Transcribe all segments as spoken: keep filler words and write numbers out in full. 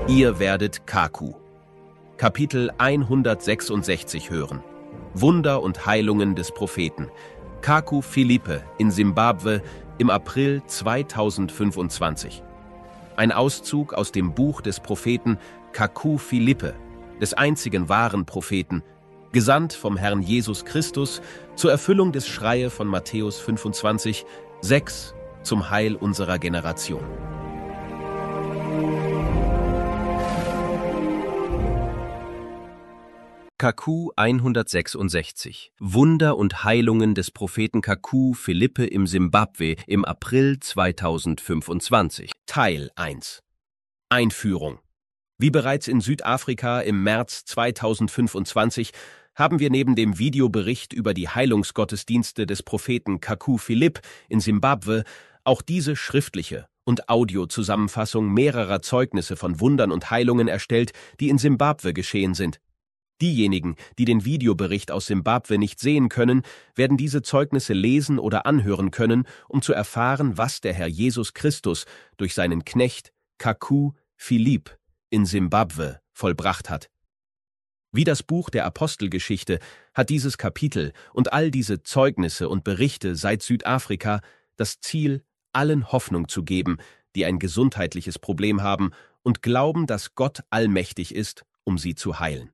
Ihr werdet Kaku, Kapitel hundertsechsundsechzig hören. Wunder und Heilungen des Propheten. Kaku Philippe in Simbabwe im April zweitausendfünfundzwanzig. Ein Auszug aus dem Buch des Propheten Kaku Philippe, des einzigen wahren Propheten, gesandt vom Herrn Jesus Christus zur Erfüllung des Schreie von Matthäus fünfundzwanzig, sechs zum Heil unserer Generation. Kaku hundertsechsundsechzig. Wunder und Heilungen des Propheten Kaku Philippe im Simbabwe im April zweitausendfünfundzwanzig. Teil eins. Einführung. Wie bereits in Südafrika im März zweitausendfünfundzwanzig haben wir neben dem Videobericht über die Heilungsgottesdienste des Propheten Kaku Philippe in Simbabwe auch diese schriftliche und Audiozusammenfassung mehrerer Zeugnisse von Wundern und Heilungen erstellt, die in Simbabwe geschehen sind. Diejenigen, die den Videobericht aus Simbabwe nicht sehen können, werden diese Zeugnisse lesen oder anhören können, um zu erfahren, was der Herr Jesus Christus durch seinen Knecht Kaku Philippe in Simbabwe vollbracht hat. Wie das Buch der Apostelgeschichte hat dieses Kapitel und all diese Zeugnisse und Berichte seit Südafrika das Ziel, allen Hoffnung zu geben, die ein gesundheitliches Problem haben und glauben, dass Gott allmächtig ist, um sie zu heilen.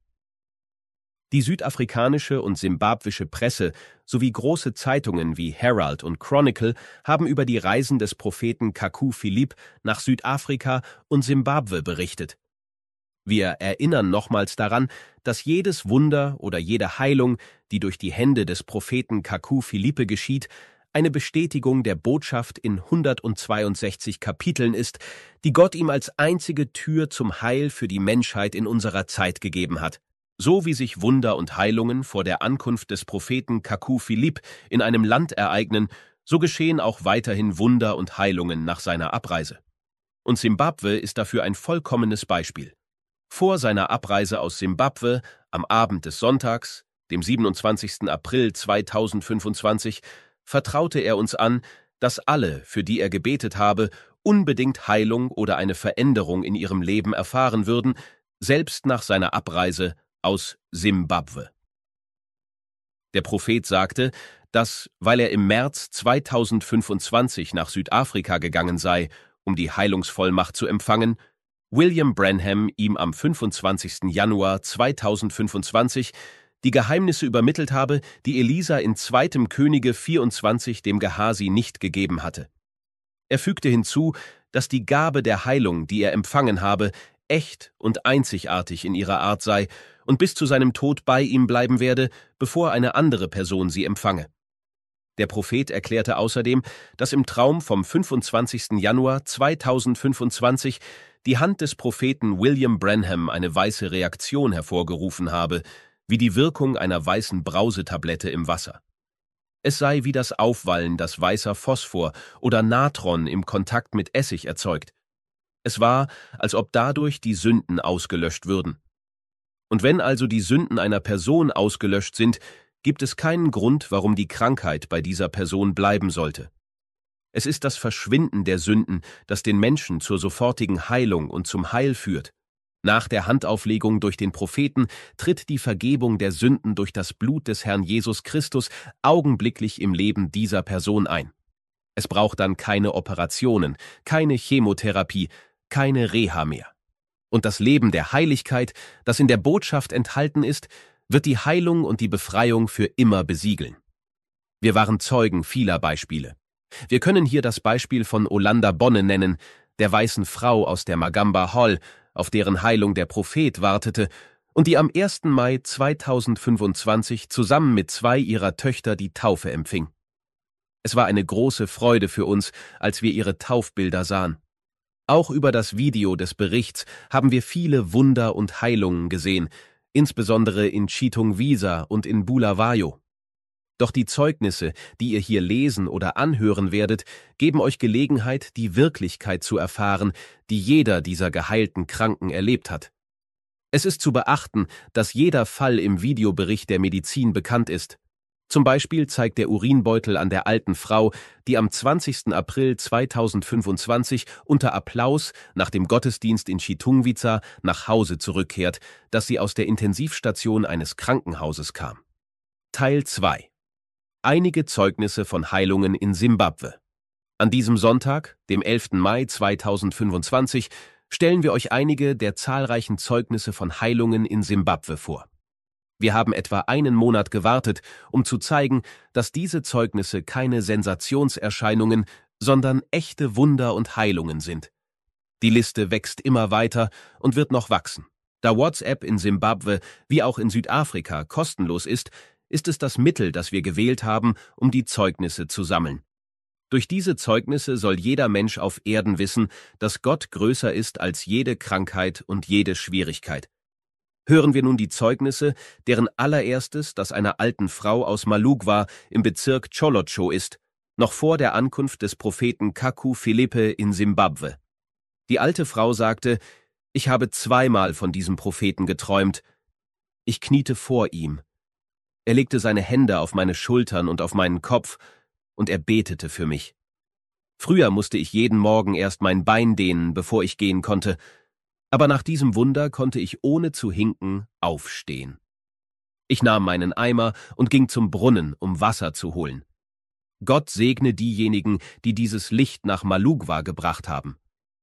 Die südafrikanische und simbabwische Presse sowie große Zeitungen wie Herald und Chronicle haben über die Reisen des Propheten Kaku Philippe nach Südafrika und Simbabwe berichtet. Wir erinnern nochmals daran, dass jedes Wunder oder jede Heilung, die durch die Hände des Propheten Kaku Philippe geschieht, eine Bestätigung der Botschaft in hundertzweiundsechzig Kapiteln ist, die Gott ihm als einzige Tür zum Heil für die Menschheit in unserer Zeit gegeben hat. So wie sich Wunder und Heilungen vor der Ankunft des Propheten Kaku Philippe in einem Land ereignen, so geschehen auch weiterhin Wunder und Heilungen nach seiner Abreise. Und Simbabwe ist dafür ein vollkommenes Beispiel. Vor seiner Abreise aus Simbabwe, am Abend des Sonntags, dem siebenundzwanzigsten April zweitausendfünfundzwanzig, vertraute er uns an, dass alle, für die er gebetet habe, unbedingt Heilung oder eine Veränderung in ihrem Leben erfahren würden, selbst nach seiner Abreise aus Simbabwe. Der Prophet sagte, dass, weil er im März zweitausendfünfundzwanzig nach Südafrika gegangen sei, um die Heilungsvollmacht zu empfangen, William Branham ihm am fünfundzwanzigsten Januar zweitausendfünfundzwanzig die Geheimnisse übermittelt habe, die Elisa in zweiten Könige vierundzwanzig dem Gehasi nicht gegeben hatte. Er fügte hinzu, dass die Gabe der Heilung, die er empfangen habe, echt und einzigartig in ihrer Art sei und bis zu seinem Tod bei ihm bleiben werde, bevor eine andere Person sie empfange. Der Prophet erklärte außerdem, dass im Traum vom fünfundzwanzigsten Januar zweitausendfünfundzwanzig die Hand des Propheten William Branham eine weiße Reaktion hervorgerufen habe, wie die Wirkung einer weißen Brausetablette im Wasser. Es sei wie das Aufwallen, das weißer Phosphor oder Natron im Kontakt mit Essig erzeugt. Es war, als ob dadurch die Sünden ausgelöscht würden. Und wenn also die Sünden einer Person ausgelöscht sind, gibt es keinen Grund, warum die Krankheit bei dieser Person bleiben sollte. Es ist das Verschwinden der Sünden, das den Menschen zur sofortigen Heilung und zum Heil führt. Nach der Handauflegung durch den Propheten tritt die Vergebung der Sünden durch das Blut des Herrn Jesus Christus augenblicklich im Leben dieser Person ein. Es braucht dann keine Operationen, keine Chemotherapie, keine Reha mehr. Und das Leben der Heiligkeit, das in der Botschaft enthalten ist, wird die Heilung und die Befreiung für immer besiegeln. Wir waren Zeugen vieler Beispiele. Wir können hier das Beispiel von Olanda Bonne nennen, der weißen Frau aus der Magamba Hall, auf deren Heilung der Prophet wartete und die am ersten Mai zweitausendfünfundzwanzig zusammen mit zwei ihrer Töchter die Taufe empfing. Es war eine große Freude für uns, als wir ihre Taufbilder sahen. Auch über das Video des Berichts haben wir viele Wunder und Heilungen gesehen, insbesondere in Chitungwiesa und in Bulawayo. Doch die Zeugnisse, die ihr hier lesen oder anhören werdet, geben euch Gelegenheit, die Wirklichkeit zu erfahren, die jeder dieser geheilten Kranken erlebt hat. Es ist zu beachten, dass jeder Fall im Videobericht der Medizin bekannt ist. Zum Beispiel zeigt der Urinbeutel an der alten Frau, die am zwanzigsten April zweitausendfünfundzwanzig unter Applaus nach dem Gottesdienst in Chitungwica nach Hause zurückkehrt, dass sie aus der Intensivstation eines Krankenhauses kam. Teil zwei. Einige Zeugnisse von Heilungen in Simbabwe. An diesem Sonntag, dem elften Mai zweitausendfünfundzwanzig, stellen wir euch einige der zahlreichen Zeugnisse von Heilungen in Simbabwe vor. Wir haben etwa einen Monat gewartet, um zu zeigen, dass diese Zeugnisse keine Sensationserscheinungen, sondern echte Wunder und Heilungen sind. Die Liste wächst immer weiter und wird noch wachsen. Da WhatsApp in Simbabwe wie auch in Südafrika kostenlos ist, ist es das Mittel, das wir gewählt haben, um die Zeugnisse zu sammeln. Durch diese Zeugnisse soll jeder Mensch auf Erden wissen, dass Gott größer ist als jede Krankheit und jede Schwierigkeit. Hören wir nun die Zeugnisse, deren allererstes das einer alten Frau aus Malugwa im Bezirk Tsholotsho ist, noch vor der Ankunft des Propheten Kaku Philippe in Simbabwe. Die alte Frau sagte, ich habe zweimal von diesem Propheten geträumt. Ich kniete vor ihm. Er legte seine Hände auf meine Schultern und auf meinen Kopf, und er betete für mich. Früher musste ich jeden Morgen erst mein Bein dehnen, bevor ich gehen konnte, aber nach diesem Wunder konnte ich ohne zu hinken aufstehen. Ich nahm meinen Eimer und ging zum Brunnen, um Wasser zu holen. Gott segne diejenigen, die dieses Licht nach Malugwa gebracht haben.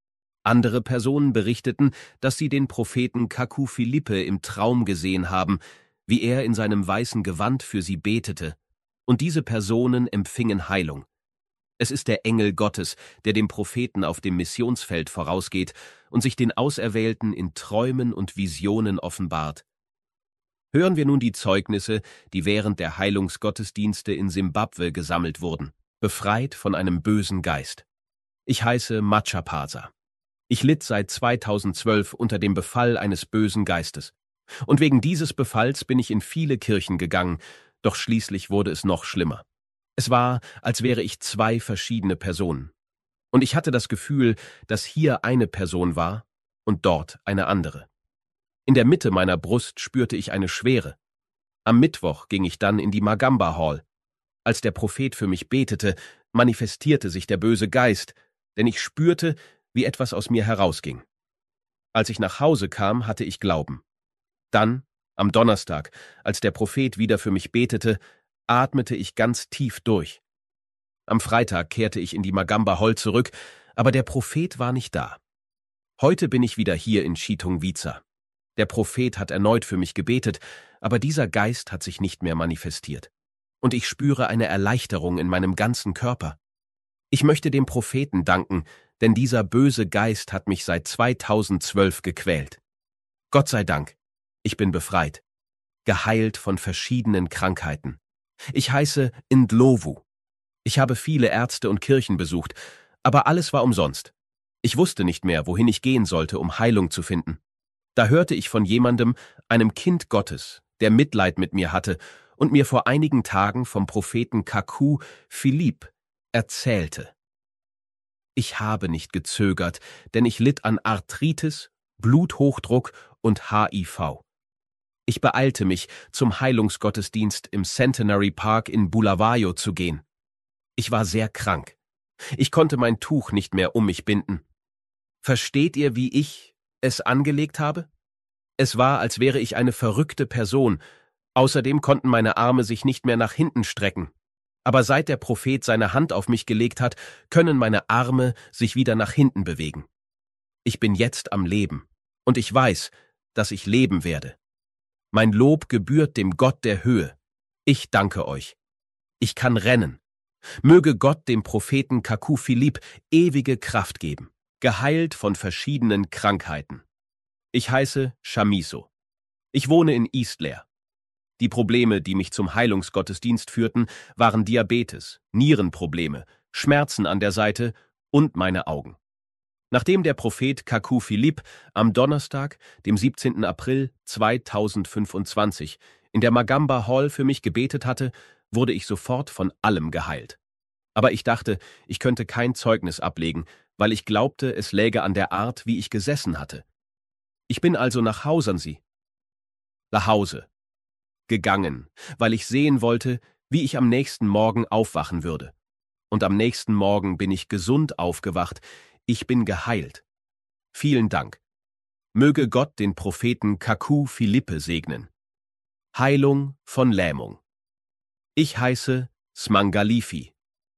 Andere Personen berichteten, dass sie den Propheten Kaku Philippe im Traum gesehen haben, wie er in seinem weißen Gewand für sie betete, und diese Personen empfingen Heilung. Es ist der Engel Gottes, der dem Propheten auf dem Missionsfeld vorausgeht und sich den Auserwählten in Träumen und Visionen offenbart. Hören wir nun die Zeugnisse, die während der Heilungsgottesdienste in Simbabwe gesammelt wurden, befreit von einem bösen Geist. Ich heiße Machapasa. Ich litt seit zweitausendzwölf unter dem Befall eines bösen Geistes. Und wegen dieses Befalls bin ich in viele Kirchen gegangen, doch schließlich wurde es noch schlimmer. Es war, als wäre ich zwei verschiedene Personen. Und ich hatte das Gefühl, dass hier eine Person war und dort eine andere. In der Mitte meiner Brust spürte ich eine Schwere. Am Mittwoch ging ich dann in die Magamba Hall. Als der Prophet für mich betete, manifestierte sich der böse Geist, denn ich spürte, wie etwas aus mir herausging. Als ich nach Hause kam, hatte ich Glauben. Dann, am Donnerstag, als der Prophet wieder für mich betete, atmete ich ganz tief durch. Am Freitag kehrte ich in die Magamba Hall zurück, aber der Prophet war nicht da. Heute bin ich wieder hier in Chitungwica. Der Prophet hat erneut für mich gebetet, aber dieser Geist hat sich nicht mehr manifestiert. Und ich spüre eine Erleichterung in meinem ganzen Körper. Ich möchte dem Propheten danken, denn dieser böse Geist hat mich seit zweitausendzwölf gequält. Gott sei Dank, ich bin befreit, geheilt von verschiedenen Krankheiten. Ich heiße Ndlovu. Ich habe viele Ärzte und Kirchen besucht, aber alles war umsonst. Ich wusste nicht mehr, wohin ich gehen sollte, um Heilung zu finden. Da hörte ich von jemandem, einem Kind Gottes, der Mitleid mit mir hatte und mir vor einigen Tagen vom Propheten Kaku Philippe erzählte. Ich habe nicht gezögert, denn ich litt an Arthritis, Bluthochdruck und H I V. Ich beeilte mich, zum Heilungsgottesdienst im Centenary Park in Bulawayo zu gehen. Ich war sehr krank. Ich konnte mein Tuch nicht mehr um mich binden. Versteht ihr, wie ich es angelegt habe? Es war, als wäre ich eine verrückte Person. Außerdem konnten meine Arme sich nicht mehr nach hinten strecken. Aber seit der Prophet seine Hand auf mich gelegt hat, können meine Arme sich wieder nach hinten bewegen. Ich bin jetzt am Leben und ich weiß, dass ich leben werde. Mein Lob gebührt dem Gott der Höhe. Ich danke euch. Ich kann rennen. Möge Gott dem Propheten Kaku Philippe ewige Kraft geben, geheilt von verschiedenen Krankheiten. Ich heiße Shamiso. Ich wohne in Eastleigh. Die Probleme, die mich zum Heilungsgottesdienst führten, waren Diabetes, Nierenprobleme, Schmerzen an der Seite und meine Augen. Nachdem der Prophet Kaku Philippe am Donnerstag, dem siebzehnten April zweitausendfünfundzwanzig, in der Magamba Hall für mich gebetet hatte, wurde ich sofort von allem geheilt. Aber ich dachte, ich könnte kein Zeugnis ablegen, weil ich glaubte, es läge an der Art, wie ich gesessen hatte. Ich bin also nach Hause, sie. Nach Hause. Gegangen, weil ich sehen wollte, wie ich am nächsten Morgen aufwachen würde. Und am nächsten Morgen bin ich gesund aufgewacht. Ich bin geheilt. Vielen Dank. Möge Gott den Propheten Kaku Philippe segnen. Heilung von Lähmung. Ich heiße Smangalifi.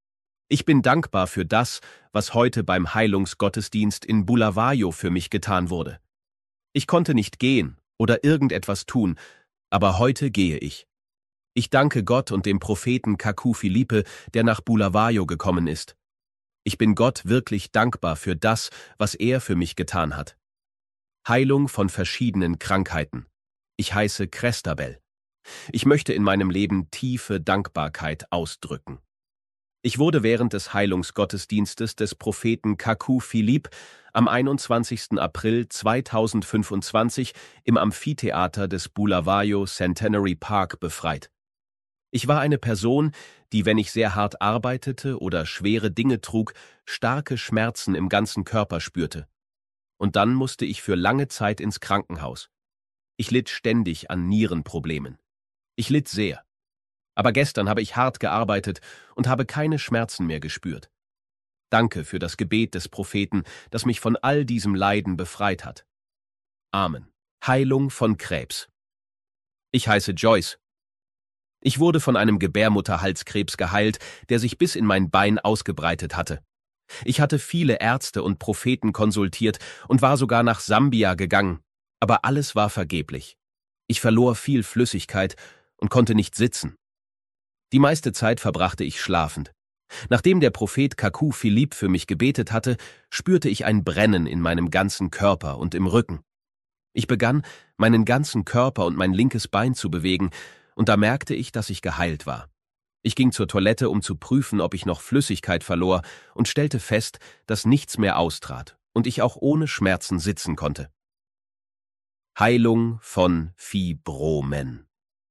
Ich bin dankbar für das, was heute beim Heilungsgottesdienst in Bulawayo für mich getan wurde. Ich konnte nicht gehen oder irgendetwas tun, aber heute gehe ich. Ich danke Gott und dem Propheten Kaku Philippe, der nach Bulawayo gekommen ist. Ich bin Gott wirklich dankbar für das, was er für mich getan hat. Heilung von verschiedenen Krankheiten. Ich heiße Christabel. Ich möchte in meinem Leben tiefe Dankbarkeit ausdrücken. Ich wurde während des Heilungsgottesdienstes des Propheten Kaku Philippe am einundzwanzigsten April zweitausendfünfundzwanzig im Amphitheater des Bulawayo Centenary Park befreit. Ich war eine Person, die, wenn ich sehr hart arbeitete oder schwere Dinge trug, starke Schmerzen im ganzen Körper spürte. Und dann musste ich für lange Zeit ins Krankenhaus. Ich litt ständig an Nierenproblemen. Ich litt sehr. Aber gestern habe ich hart gearbeitet und habe keine Schmerzen mehr gespürt. Danke für das Gebet des Propheten, das mich von all diesem Leiden befreit hat. Amen. Heilung von Krebs. Ich heiße Joyce. Ich wurde von einem Gebärmutterhalskrebs geheilt, der sich bis in mein Bein ausgebreitet hatte. Ich hatte viele Ärzte und Propheten konsultiert und war sogar nach Sambia gegangen, aber alles war vergeblich. Ich verlor viel Flüssigkeit und konnte nicht sitzen. Die meiste Zeit verbrachte ich schlafend. Nachdem der Prophet Kaku Philippe für mich gebetet hatte, spürte ich ein Brennen in meinem ganzen Körper und im Rücken. Ich begann, meinen ganzen Körper und mein linkes Bein zu bewegen, und da merkte ich, dass ich geheilt war. Ich ging zur Toilette, um zu prüfen, ob ich noch Flüssigkeit verlor, und stellte fest, dass nichts mehr austrat und ich auch ohne Schmerzen sitzen konnte. Heilung von Fibromen.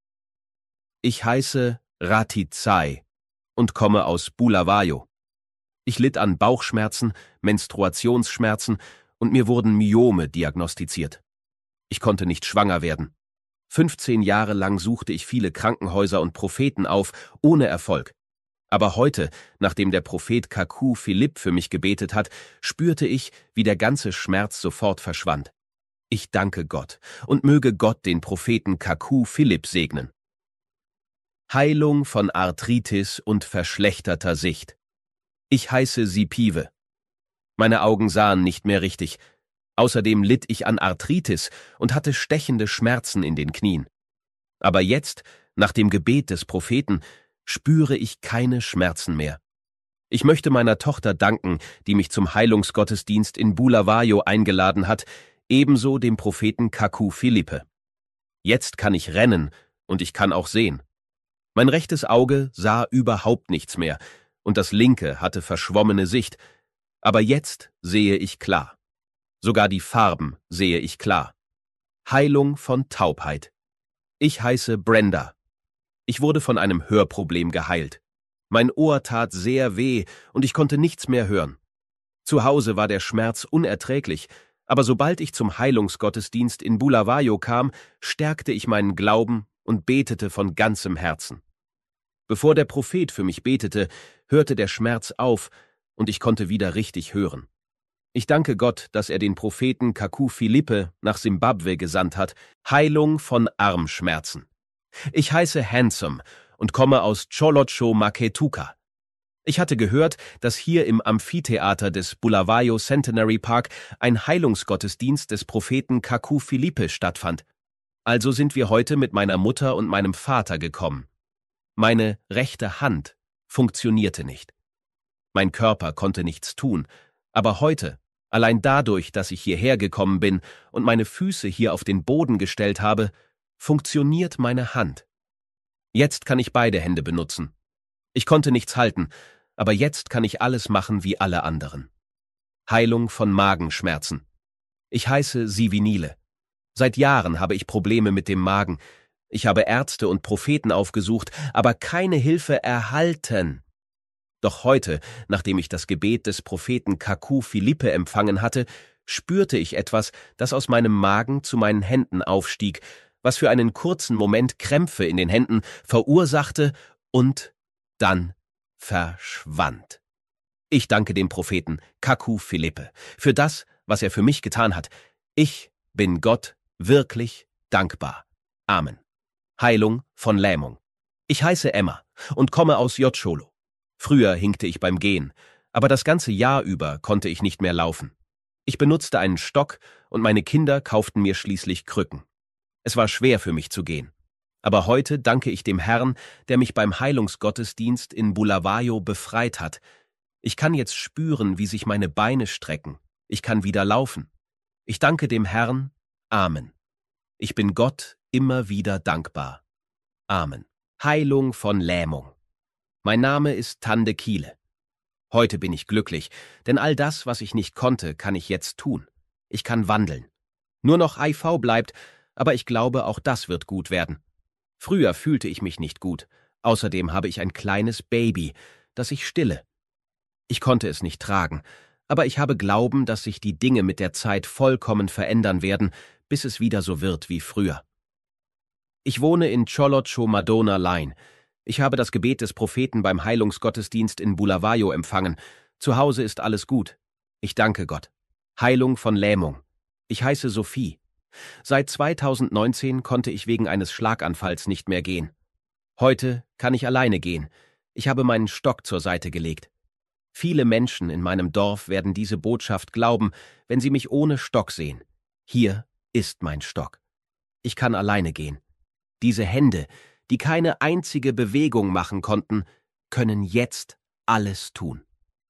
Ich heiße Ratizai und komme aus Bulawayo. Ich litt an Bauchschmerzen, Menstruationsschmerzen und mir wurden Myome diagnostiziert. Ich konnte nicht schwanger werden. fünfzehn Jahre lang suchte ich viele Krankenhäuser und Propheten auf, ohne Erfolg. Aber heute, nachdem der Prophet Kaku Philippe für mich gebetet hat, spürte ich, wie der ganze Schmerz sofort verschwand. Ich danke Gott und möge Gott den Propheten Kaku Philippe segnen. Heilung von Arthritis und verschlechterter Sicht. Ich heiße Sipive. Meine Augen sahen nicht mehr richtig. Außerdem litt ich an Arthritis und hatte stechende Schmerzen in den Knien. Aber jetzt, nach dem Gebet des Propheten, spüre ich keine Schmerzen mehr. Ich möchte meiner Tochter danken, die mich zum Heilungsgottesdienst in Bulawayo eingeladen hat, ebenso dem Propheten Kaku Philippe. Jetzt kann ich rennen und ich kann auch sehen. Mein rechtes Auge sah überhaupt nichts mehr und das linke hatte verschwommene Sicht, aber jetzt sehe ich klar. Sogar die Farben sehe ich klar. Heilung von Taubheit. Ich heiße Brenda. Ich wurde von einem Hörproblem geheilt. Mein Ohr tat sehr weh und ich konnte nichts mehr hören. Zu Hause war der Schmerz unerträglich, aber sobald ich zum Heilungsgottesdienst in Bulawayo kam, stärkte ich meinen Glauben und betete von ganzem Herzen. Bevor der Prophet für mich betete, hörte der Schmerz auf und ich konnte wieder richtig hören. Ich danke Gott, dass er den Propheten Kaku Philippe nach Simbabwe gesandt hat. Heilung von Armschmerzen. Ich heiße Handsome und komme aus Cholocho Maketuka. Ich hatte gehört, dass hier im Amphitheater des Bulawayo Centenary Park ein Heilungsgottesdienst des Propheten Kaku Philippe stattfand. Also sind wir heute mit meiner Mutter und meinem Vater gekommen. Meine rechte Hand funktionierte nicht. Mein Körper konnte nichts tun, aber heute, allein dadurch, dass ich hierher gekommen bin und meine Füße hier auf den Boden gestellt habe, funktioniert meine Hand. Jetzt kann ich beide Hände benutzen. Ich konnte nichts halten, aber jetzt kann ich alles machen wie alle anderen. Heilung von Magenschmerzen. Ich heiße Sivinile. Seit Jahren habe ich Probleme mit dem Magen. Ich habe Ärzte und Propheten aufgesucht, aber keine Hilfe erhalten. Doch heute, nachdem ich das Gebet des Propheten Kaku Philippe empfangen hatte, spürte ich etwas, das aus meinem Magen zu meinen Händen aufstieg, was für einen kurzen Moment Krämpfe in den Händen verursachte und dann verschwand. Ich danke dem Propheten Kaku Philippe für das, was er für mich getan hat. Ich bin Gott wirklich dankbar. Amen. Heilung von Lähmung. Ich heiße Emma und komme aus Jotscholo. Früher hinkte ich beim Gehen, aber das ganze Jahr über konnte ich nicht mehr laufen. Ich benutzte einen Stock und meine Kinder kauften mir schließlich Krücken. Es war schwer für mich zu gehen. Aber heute danke ich dem Herrn, der mich beim Heilungsgottesdienst in Bulawayo befreit hat. Ich kann jetzt spüren, wie sich meine Beine strecken. Ich kann wieder laufen. Ich danke dem Herrn. Amen. Ich bin Gott immer wieder dankbar. Amen. Heilung von Lähmung. Mein Name ist Tande Kiele. Heute bin ich glücklich, denn all das, was ich nicht konnte, kann ich jetzt tun. Ich kann wandeln. Nur noch I V bleibt, aber ich glaube, auch das wird gut werden. Früher fühlte ich mich nicht gut. Außerdem habe ich ein kleines Baby, das ich stille. Ich konnte es nicht tragen, aber ich habe Glauben, dass sich die Dinge mit der Zeit vollkommen verändern werden, bis es wieder so wird wie früher. Ich wohne in Cholocho Madonna Line. Ich habe das Gebet des Propheten beim Heilungsgottesdienst in Bulawayo empfangen. Zu Hause ist alles gut. Ich danke Gott. Heilung von Lähmung. Ich heiße Sophie. Seit zweitausendneunzehn konnte ich wegen eines Schlaganfalls nicht mehr gehen. Heute kann ich alleine gehen. Ich habe meinen Stock zur Seite gelegt. Viele Menschen in meinem Dorf werden diese Botschaft glauben, wenn sie mich ohne Stock sehen. Hier ist mein Stock. Ich kann alleine gehen. Diese Hände, die keine einzige Bewegung machen konnten, können jetzt alles tun.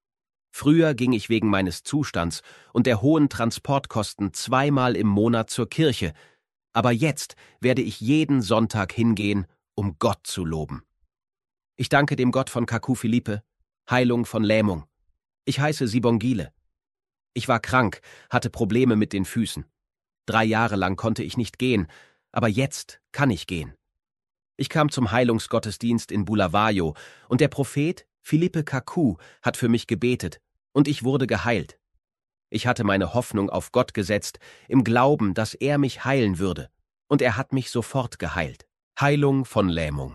Früher ging ich wegen meines Zustands und der hohen Transportkosten zweimal im Monat zur Kirche, aber jetzt werde ich jeden Sonntag hingehen, um Gott zu loben. Ich danke dem Gott von Kaku Philippe, Heilung von Lähmung. Ich heiße Sibongile. Ich war krank, hatte Probleme mit den Füßen. Drei Jahre lang konnte ich nicht gehen, aber jetzt kann ich gehen. Ich kam zum Heilungsgottesdienst in Bulawayo und der Prophet Philippe Kaku hat für mich gebetet und ich wurde geheilt. Ich hatte meine Hoffnung auf Gott gesetzt, im Glauben, dass er mich heilen würde, und er hat mich sofort geheilt. Heilung von Lähmung.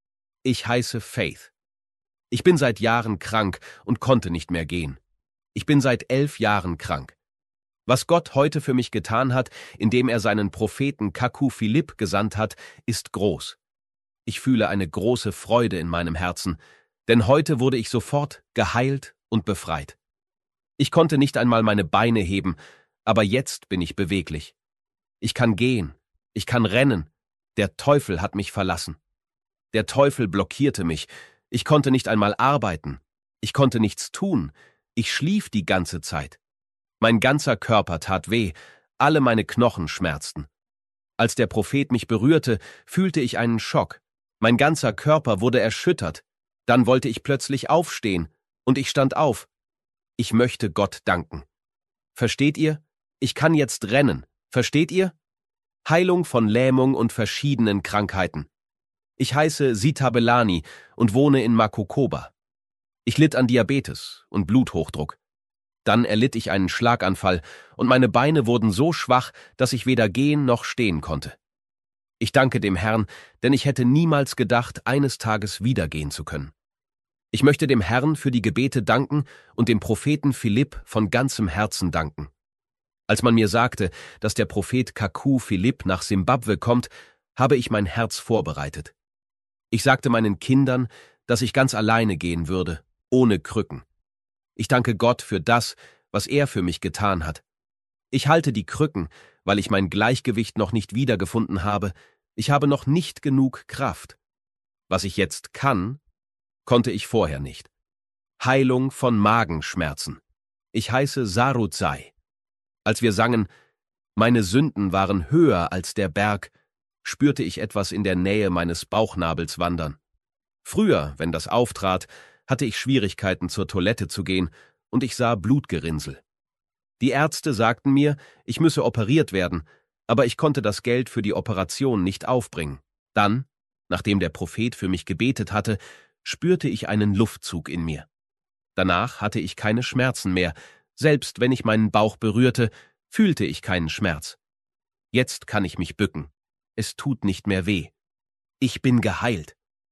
Ich heiße Faith. Ich bin seit Jahren krank und konnte nicht mehr gehen. Ich bin seit elf Jahren krank. Was Gott heute für mich getan hat, indem er seinen Propheten Kaku Philippe gesandt hat, ist groß. Ich fühle eine große Freude in meinem Herzen, denn heute wurde ich sofort geheilt und befreit. Ich konnte nicht einmal meine Beine heben, aber jetzt bin ich beweglich. Ich kann gehen, ich kann rennen. Der Teufel hat mich verlassen. Der Teufel blockierte mich. Ich konnte nicht einmal arbeiten. Ich konnte nichts tun. Ich schlief die ganze Zeit. Mein ganzer Körper tat weh, alle meine Knochen schmerzten. Als der Prophet mich berührte, fühlte ich einen Schock. Mein ganzer Körper wurde erschüttert. Dann wollte ich plötzlich aufstehen, und ich stand auf. Ich möchte Gott danken. Versteht ihr? Ich kann jetzt rennen. Versteht ihr? Heilung von Lähmung und verschiedenen Krankheiten. Ich heiße Sita Belani und wohne in Makokoba. Ich litt an Diabetes und Bluthochdruck. Dann erlitt ich einen Schlaganfall und meine Beine wurden so schwach, dass ich weder gehen noch stehen konnte. Ich danke dem Herrn, denn ich hätte niemals gedacht, eines Tages wieder gehen zu können. Ich möchte dem Herrn für die Gebete danken und dem Propheten Philipp von ganzem Herzen danken. Als man mir sagte, dass der Prophet Kaku Philippe nach Simbabwe kommt, habe ich mein Herz vorbereitet. Ich sagte meinen Kindern, dass ich ganz alleine gehen würde, ohne Krücken. Ich danke Gott für das, was er für mich getan hat. Ich halte die Krücken, weil ich mein Gleichgewicht noch nicht wiedergefunden habe. Ich habe noch nicht genug Kraft. Was ich jetzt kann, konnte ich vorher nicht. Heilung von Magenschmerzen. Ich heiße Saruzai. Als wir sangen, meine Sünden waren höher als der Berg, spürte ich etwas in der Nähe meines Bauchnabels wandern. Früher, wenn das auftrat, hatte ich Schwierigkeiten, zur Toilette zu gehen, und ich sah Blutgerinnsel. Die Ärzte sagten mir, ich müsse operiert werden, aber ich konnte das Geld für die Operation nicht aufbringen. Dann, nachdem der Prophet für mich gebetet hatte, spürte ich einen Luftzug in mir. Danach hatte ich keine Schmerzen mehr, selbst wenn ich meinen Bauch berührte, fühlte ich keinen Schmerz. Jetzt kann ich mich bücken. Es tut nicht mehr weh. Ich bin geheilt.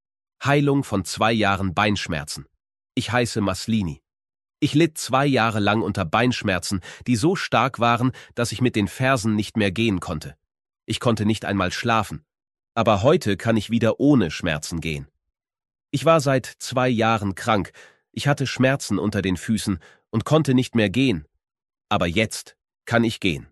Heilung von zwei Jahren Beinschmerzen. Ich heiße Maslini. Ich litt zwei Jahre lang unter Beinschmerzen, die so stark waren, dass ich mit den Fersen nicht mehr gehen konnte. Ich konnte nicht einmal schlafen. Aber heute kann ich wieder ohne Schmerzen gehen. Ich war seit zwei Jahren krank. Ich hatte Schmerzen unter den Füßen und konnte nicht mehr gehen. Aber jetzt kann ich gehen.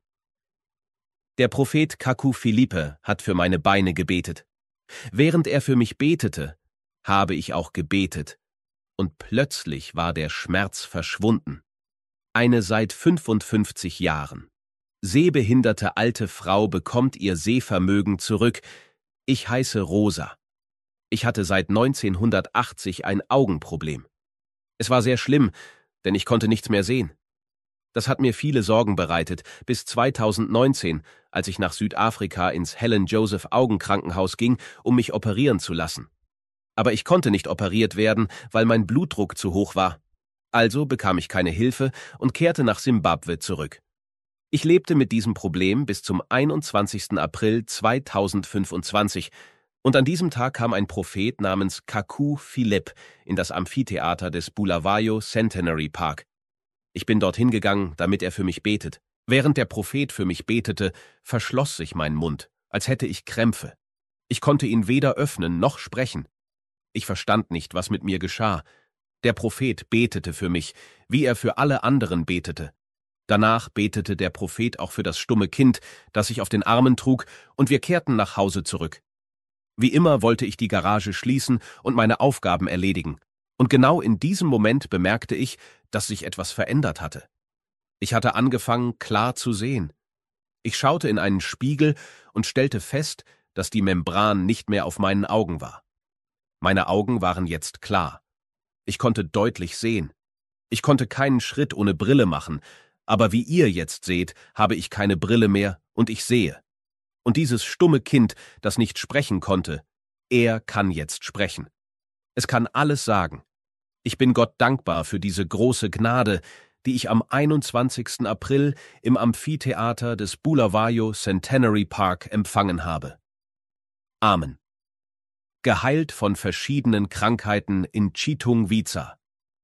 Der Prophet Kaku Philippe hat für meine Beine gebetet. Während er für mich betete, habe ich auch gebetet. Und plötzlich war der Schmerz verschwunden. Eine seit fünfundfünfzig Jahren sehbehinderte alte Frau bekommt ihr Sehvermögen zurück. Ich heiße Rosa. Ich hatte seit neunzehnhundertachtzig ein Augenproblem. Es war sehr schlimm, denn ich konnte nichts mehr sehen. Das hat mir viele Sorgen bereitet, bis zweitausendneunzehn, als ich nach Südafrika ins Helen Joseph Augenkrankenhaus ging, um mich operieren zu lassen. Aber ich konnte nicht operiert werden, weil mein Blutdruck zu hoch war. Also bekam ich keine Hilfe und kehrte nach Simbabwe zurück. Ich lebte mit diesem Problem bis zum einundzwanzigsten April zweitausendfünfundzwanzig, und an diesem Tag kam ein Prophet namens Kaku Philippe in das Amphitheater des Bulawayo Centenary Park. Ich bin dorthin gegangen, damit er für mich betet. Während der Prophet für mich betete, verschloss sich mein Mund, als hätte ich Krämpfe. Ich konnte ihn weder öffnen noch sprechen. Ich verstand nicht, was mit mir geschah. Der Prophet betete für mich, wie er für alle anderen betete. Danach betete der Prophet auch für das stumme Kind, das ich auf den Armen trug, und wir kehrten nach Hause zurück. Wie immer wollte ich die Garage schließen und meine Aufgaben erledigen. Und genau in diesem Moment bemerkte ich, dass sich etwas verändert hatte. Ich hatte angefangen, klar zu sehen. Ich schaute in einen Spiegel und stellte fest, dass die Membran nicht mehr auf meinen Augen war. Meine Augen waren jetzt klar. Ich konnte deutlich sehen. Ich konnte keinen Schritt ohne Brille machen, aber wie ihr jetzt seht, habe ich keine Brille mehr und ich sehe. Und dieses stumme Kind, das nicht sprechen konnte, er kann jetzt sprechen. Es kann alles sagen. Ich bin Gott dankbar für diese große Gnade, die ich am einundzwanzigsten April im Amphitheater des Bulawayo Centenary Park empfangen habe. Amen. Geheilt von verschiedenen Krankheiten in Chitungwiza.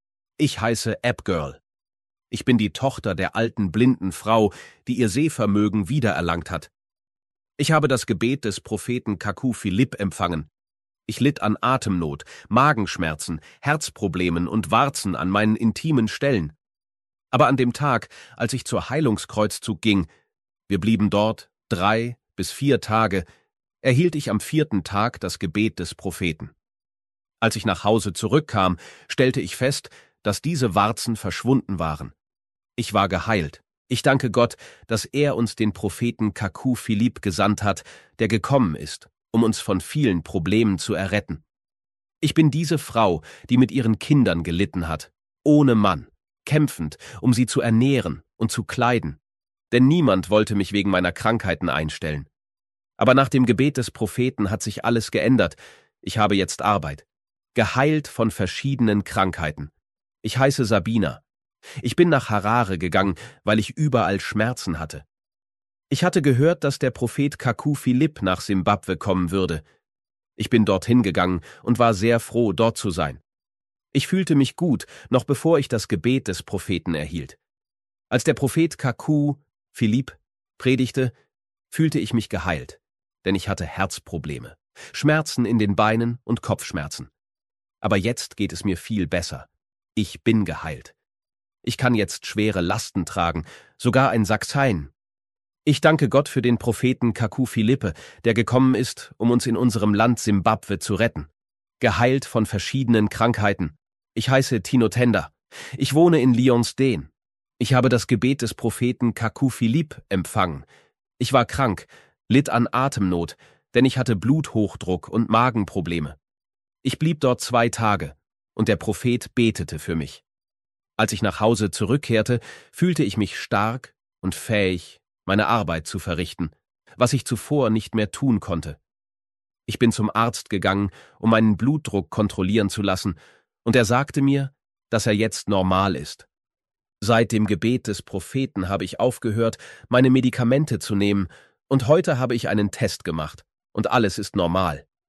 Ich heiße Appgirl. Ich bin die Tochter der alten blinden Frau, die ihr Sehvermögen wiedererlangt hat. Ich habe das Gebet des Propheten Kaku Philippe empfangen. Ich litt an Atemnot, Magenschmerzen, Herzproblemen und Warzen an meinen intimen Stellen. Aber an dem Tag, als ich zur Heilungskreuzzug ging, wir blieben dort drei bis vier Tage, erhielt ich am vierten Tag das Gebet des Propheten. Als ich nach Hause zurückkam, stellte ich fest, dass diese Warzen verschwunden waren. Ich war geheilt. Ich danke Gott, dass er uns den Propheten Kaku Philippe gesandt hat, der gekommen ist, um uns von vielen Problemen zu erretten. Ich bin diese Frau, die mit ihren Kindern gelitten hat, ohne Mann, kämpfend, um sie zu ernähren und zu kleiden. Denn niemand wollte mich wegen meiner Krankheiten einstellen. Aber nach dem Gebet des Propheten hat sich alles geändert. Ich habe jetzt Arbeit. Geheilt von verschiedenen Krankheiten. Ich heiße Sabina. Ich bin nach Harare gegangen, weil ich überall Schmerzen hatte. Ich hatte gehört, dass der Prophet Kaku Philippe nach Simbabwe kommen würde. Ich bin dorthin gegangen und war sehr froh, dort zu sein. Ich fühlte mich gut, noch bevor ich das Gebet des Propheten erhielt. Als der Prophet Kaku Philippe predigte, fühlte ich mich geheilt, denn ich hatte Herzprobleme, Schmerzen in den Beinen und Kopfschmerzen. Aber jetzt geht es mir viel besser. Ich bin geheilt. Ich kann jetzt schwere Lasten tragen, sogar ein Sack Seien. Ich danke Gott für den Propheten Kaku Philippe, der gekommen ist, um uns in unserem Land Simbabwe zu retten. Geheilt von verschiedenen Krankheiten. Ich heiße Tino Tenda. Ich wohne in Lionsden. Ich habe das Gebet des Propheten Kaku Philippe empfangen. Ich war krank, litt an Atemnot, denn ich hatte Bluthochdruck und Magenprobleme. Ich blieb dort zwei Tage, und der Prophet betete für mich. Als ich nach Hause zurückkehrte, fühlte ich mich stark und fähig, meine Arbeit zu verrichten, was ich zuvor nicht mehr tun konnte. Ich bin zum Arzt gegangen, um meinen Blutdruck kontrollieren zu lassen, und er sagte mir, dass er jetzt normal ist. Seit dem Gebet des Propheten habe ich aufgehört, meine Medikamente zu nehmen, und heute habe ich einen Test gemacht, und alles ist normal.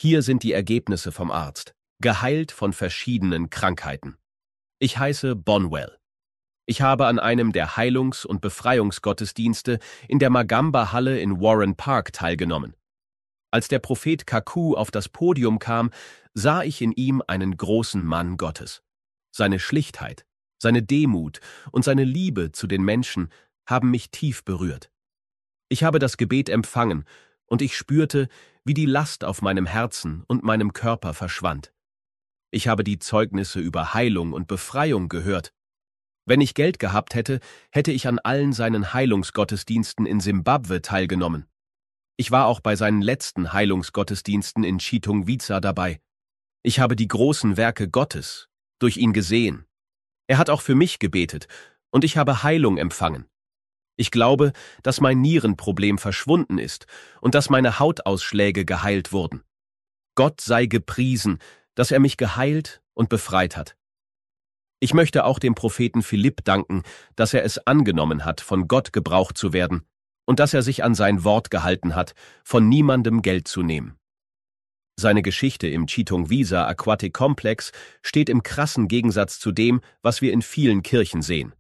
Hier sind die Ergebnisse vom Arzt. Geheilt von verschiedenen Krankheiten. Ich heiße Bonwell. Ich habe an einem der Heilungs- und Befreiungsgottesdienste in der Magamba-Halle in Warren Park teilgenommen. Als der Prophet Kaku auf das Podium kam, sah ich in ihm einen großen Mann Gottes. Seine Schlichtheit, seine Demut und seine Liebe zu den Menschen haben mich tief berührt. Ich habe das Gebet empfangen und ich spürte, wie die Last auf meinem Herzen und meinem Körper verschwand. Ich habe die Zeugnisse über Heilung und Befreiung gehört. Wenn ich Geld gehabt hätte, hätte ich an allen seinen Heilungsgottesdiensten in Simbabwe teilgenommen. Ich war auch bei seinen letzten Heilungsgottesdiensten in Chitungwiza dabei. Ich habe die großen Werke Gottes durch ihn gesehen. Er hat auch für mich gebetet und ich habe Heilung empfangen. Ich glaube, dass mein Nierenproblem verschwunden ist und dass meine Hautausschläge geheilt wurden. Gott sei gepriesen, dass er mich geheilt und befreit hat. Ich möchte auch dem Propheten Philipp danken, dass er es angenommen hat, von Gott gebraucht zu werden und dass er sich an sein Wort gehalten hat, von niemandem Geld zu nehmen. Seine Geschichte im Chitungwiza Aquatic Complex steht im krassen Gegensatz zu dem, was wir in vielen Kirchen sehen.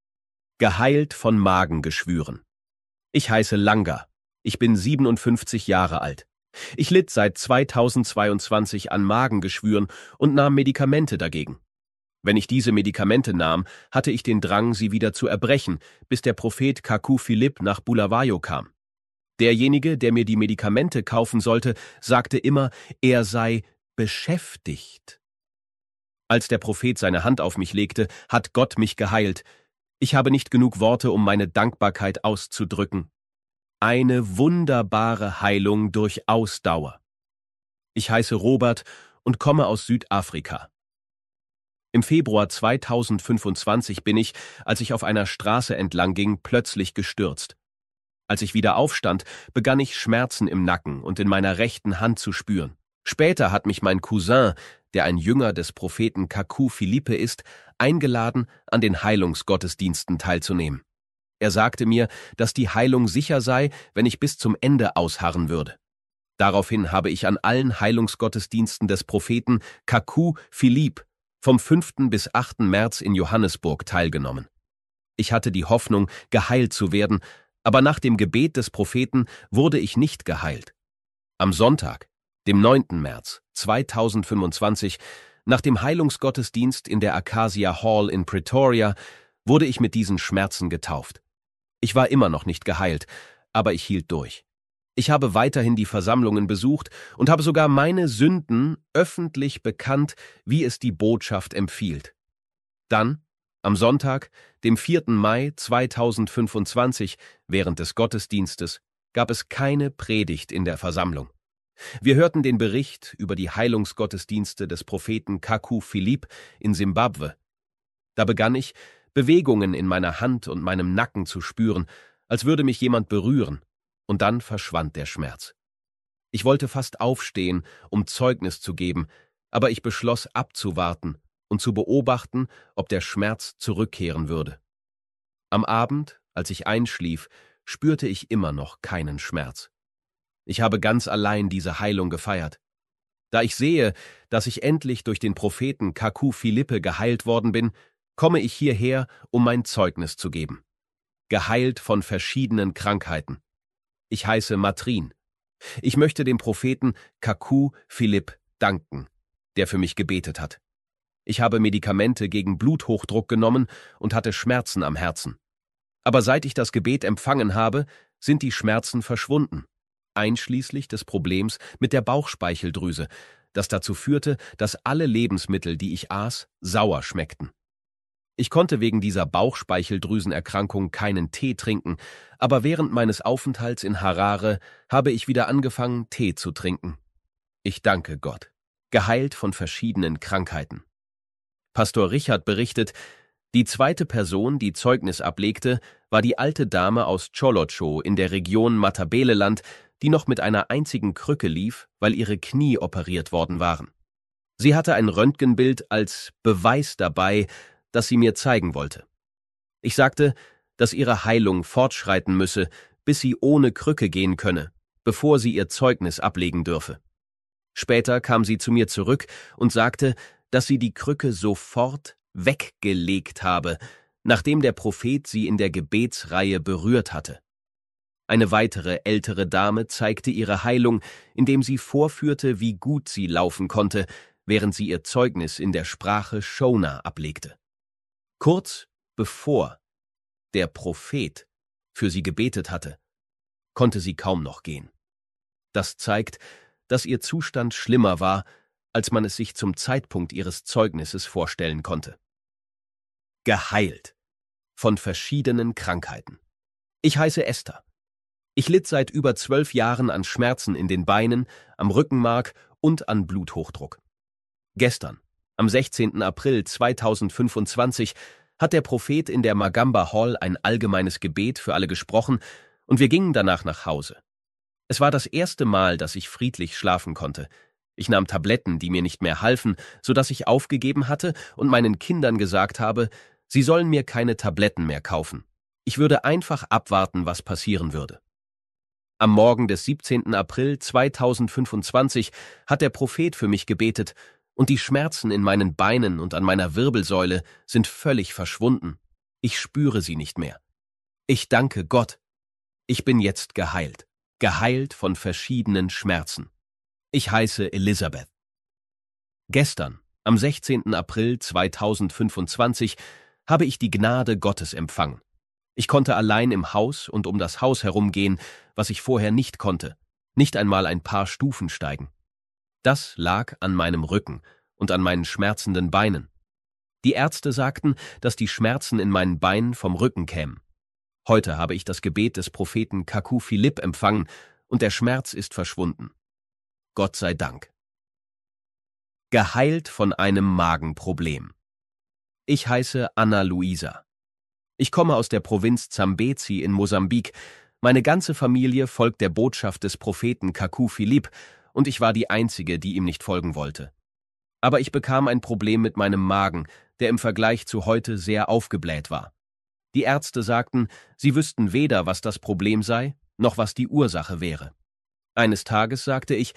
Geheilt von Magengeschwüren. Ich heiße Langa. Ich bin siebenundfünfzig Jahre alt. Ich litt seit zweitausendzweiundzwanzig an Magengeschwüren und nahm Medikamente dagegen. Wenn ich diese Medikamente nahm, hatte ich den Drang, sie wieder zu erbrechen, bis der Prophet Kaku Philipp nach Bulawayo kam. Derjenige, der mir die Medikamente kaufen sollte, sagte immer, er sei beschäftigt. Als der Prophet seine Hand auf mich legte, hat Gott mich geheilt. Ich habe nicht genug Worte, um meine Dankbarkeit auszudrücken. Eine wunderbare Heilung durch Ausdauer. Ich heiße Robert und komme aus Südafrika. Im Februar zweitausendfünfundzwanzig bin ich, als ich auf einer Straße entlang ging, plötzlich gestürzt. Als ich wieder aufstand, begann ich Schmerzen im Nacken und in meiner rechten Hand zu spüren. Später hat mich mein Cousin, der ein Jünger des Propheten Kaku Philippe ist, eingeladen, an den Heilungsgottesdiensten teilzunehmen. Er sagte mir, dass die Heilung sicher sei, wenn ich bis zum Ende ausharren würde. Daraufhin habe ich an allen Heilungsgottesdiensten des Propheten Kaku Philippe vom fünften bis achten März in Johannesburg teilgenommen. Ich hatte die Hoffnung, geheilt zu werden, aber nach dem Gebet des Propheten wurde ich nicht geheilt. Am Sonntag, dem neunten März zweitausendfünfundzwanzig, nach dem Heilungsgottesdienst in der Acacia Hall in Pretoria, wurde ich mit diesen Schmerzen getauft. Ich war immer noch nicht geheilt, aber ich hielt durch. Ich habe weiterhin die Versammlungen besucht und habe sogar meine Sünden öffentlich bekannt, wie es die Botschaft empfiehlt. Dann, am Sonntag, dem vierten Mai zweitausendfünfundzwanzig, während des Gottesdienstes, gab es keine Predigt in der Versammlung. Wir hörten den Bericht über die Heilungsgottesdienste des Propheten Kaku Philippe in Simbabwe. Da begann ich, Bewegungen in meiner Hand und meinem Nacken zu spüren, als würde mich jemand berühren, und dann verschwand der Schmerz. Ich wollte fast aufstehen, um Zeugnis zu geben, aber ich beschloss abzuwarten und zu beobachten, ob der Schmerz zurückkehren würde. Am Abend, als ich einschlief, spürte ich immer noch keinen Schmerz. Ich habe ganz allein diese Heilung gefeiert. Da ich sehe, dass ich endlich durch den Propheten Kaku Philippe geheilt worden bin, komme ich hierher, um mein Zeugnis zu geben. Geheilt von verschiedenen Krankheiten. Ich heiße Matrin. Ich möchte dem Propheten Kaku Philippe danken, der für mich gebetet hat. Ich habe Medikamente gegen Bluthochdruck genommen und hatte Schmerzen am Herzen. Aber seit ich das Gebet empfangen habe, sind die Schmerzen verschwunden, einschließlich des Problems mit der Bauchspeicheldrüse, das dazu führte, dass alle Lebensmittel, die ich aß, sauer schmeckten. Ich konnte wegen dieser Bauchspeicheldrüsenerkrankung keinen Tee trinken, aber während meines Aufenthalts in Harare habe ich wieder angefangen, Tee zu trinken. Ich danke Gott. Geheilt von verschiedenen Krankheiten. Pastor Richard berichtet, die zweite Person, die Zeugnis ablegte, war die alte Dame aus Tsholotsho in der Region Matabeleland, die noch mit einer einzigen Krücke lief, weil ihre Knie operiert worden waren. Sie hatte ein Röntgenbild als Beweis dabei, das sie mir zeigen wollte. Ich sagte, dass ihre Heilung fortschreiten müsse, bis sie ohne Krücke gehen könne, bevor sie ihr Zeugnis ablegen dürfe. Später kam sie zu mir zurück und sagte, dass sie die Krücke sofort weggelegt habe, nachdem der Prophet sie in der Gebetsreihe berührt hatte. Eine weitere ältere Dame zeigte ihre Heilung, indem sie vorführte, wie gut sie laufen konnte, während sie ihr Zeugnis in der Sprache Shona ablegte. Kurz bevor der Prophet für sie gebetet hatte, konnte sie kaum noch gehen. Das zeigt, dass ihr Zustand schlimmer war, als man es sich zum Zeitpunkt ihres Zeugnisses vorstellen konnte. Geheilt von verschiedenen Krankheiten. Ich heiße Esther. Ich litt seit über zwölf Jahren an Schmerzen in den Beinen, am Rückenmark und an Bluthochdruck. Gestern, am sechzehnten April zweitausendfünfundzwanzig, hat der Prophet in der Magamba Hall ein allgemeines Gebet für alle gesprochen und wir gingen danach nach Hause. Es war das erste Mal, dass ich friedlich schlafen konnte. Ich nahm Tabletten, die mir nicht mehr halfen, sodass ich aufgegeben hatte und meinen Kindern gesagt habe, sie sollen mir keine Tabletten mehr kaufen. Ich würde einfach abwarten, was passieren würde. Am Morgen des siebzehnten April zweitausendfünfundzwanzig hat der Prophet für mich gebetet und die Schmerzen in meinen Beinen und an meiner Wirbelsäule sind völlig verschwunden. Ich spüre sie nicht mehr. Ich danke Gott. Ich bin jetzt geheilt. Geheilt von verschiedenen Schmerzen. Ich heiße Elisabeth. Gestern, am sechzehnten April zweitausendfünfundzwanzig, habe ich die Gnade Gottes empfangen. Ich konnte allein im Haus und um das Haus herumgehen, was ich vorher nicht konnte, nicht einmal ein paar Stufen steigen. Das lag an meinem Rücken und an meinen schmerzenden Beinen. Die Ärzte sagten, dass die Schmerzen in meinen Beinen vom Rücken kämen. Heute habe ich das Gebet des Propheten Kaku Philipp empfangen und der Schmerz ist verschwunden. Gott sei Dank. Geheilt von einem Magenproblem. Ich heiße Anna Luisa. Ich komme aus der Provinz Zambezi in Mosambik. Meine ganze Familie folgt der Botschaft des Propheten Kaku Philipp und ich war die Einzige, die ihm nicht folgen wollte. Aber ich bekam ein Problem mit meinem Magen, der im Vergleich zu heute sehr aufgebläht war. Die Ärzte sagten, sie wüssten weder, was das Problem sei, noch was die Ursache wäre. Eines Tages sagte ich,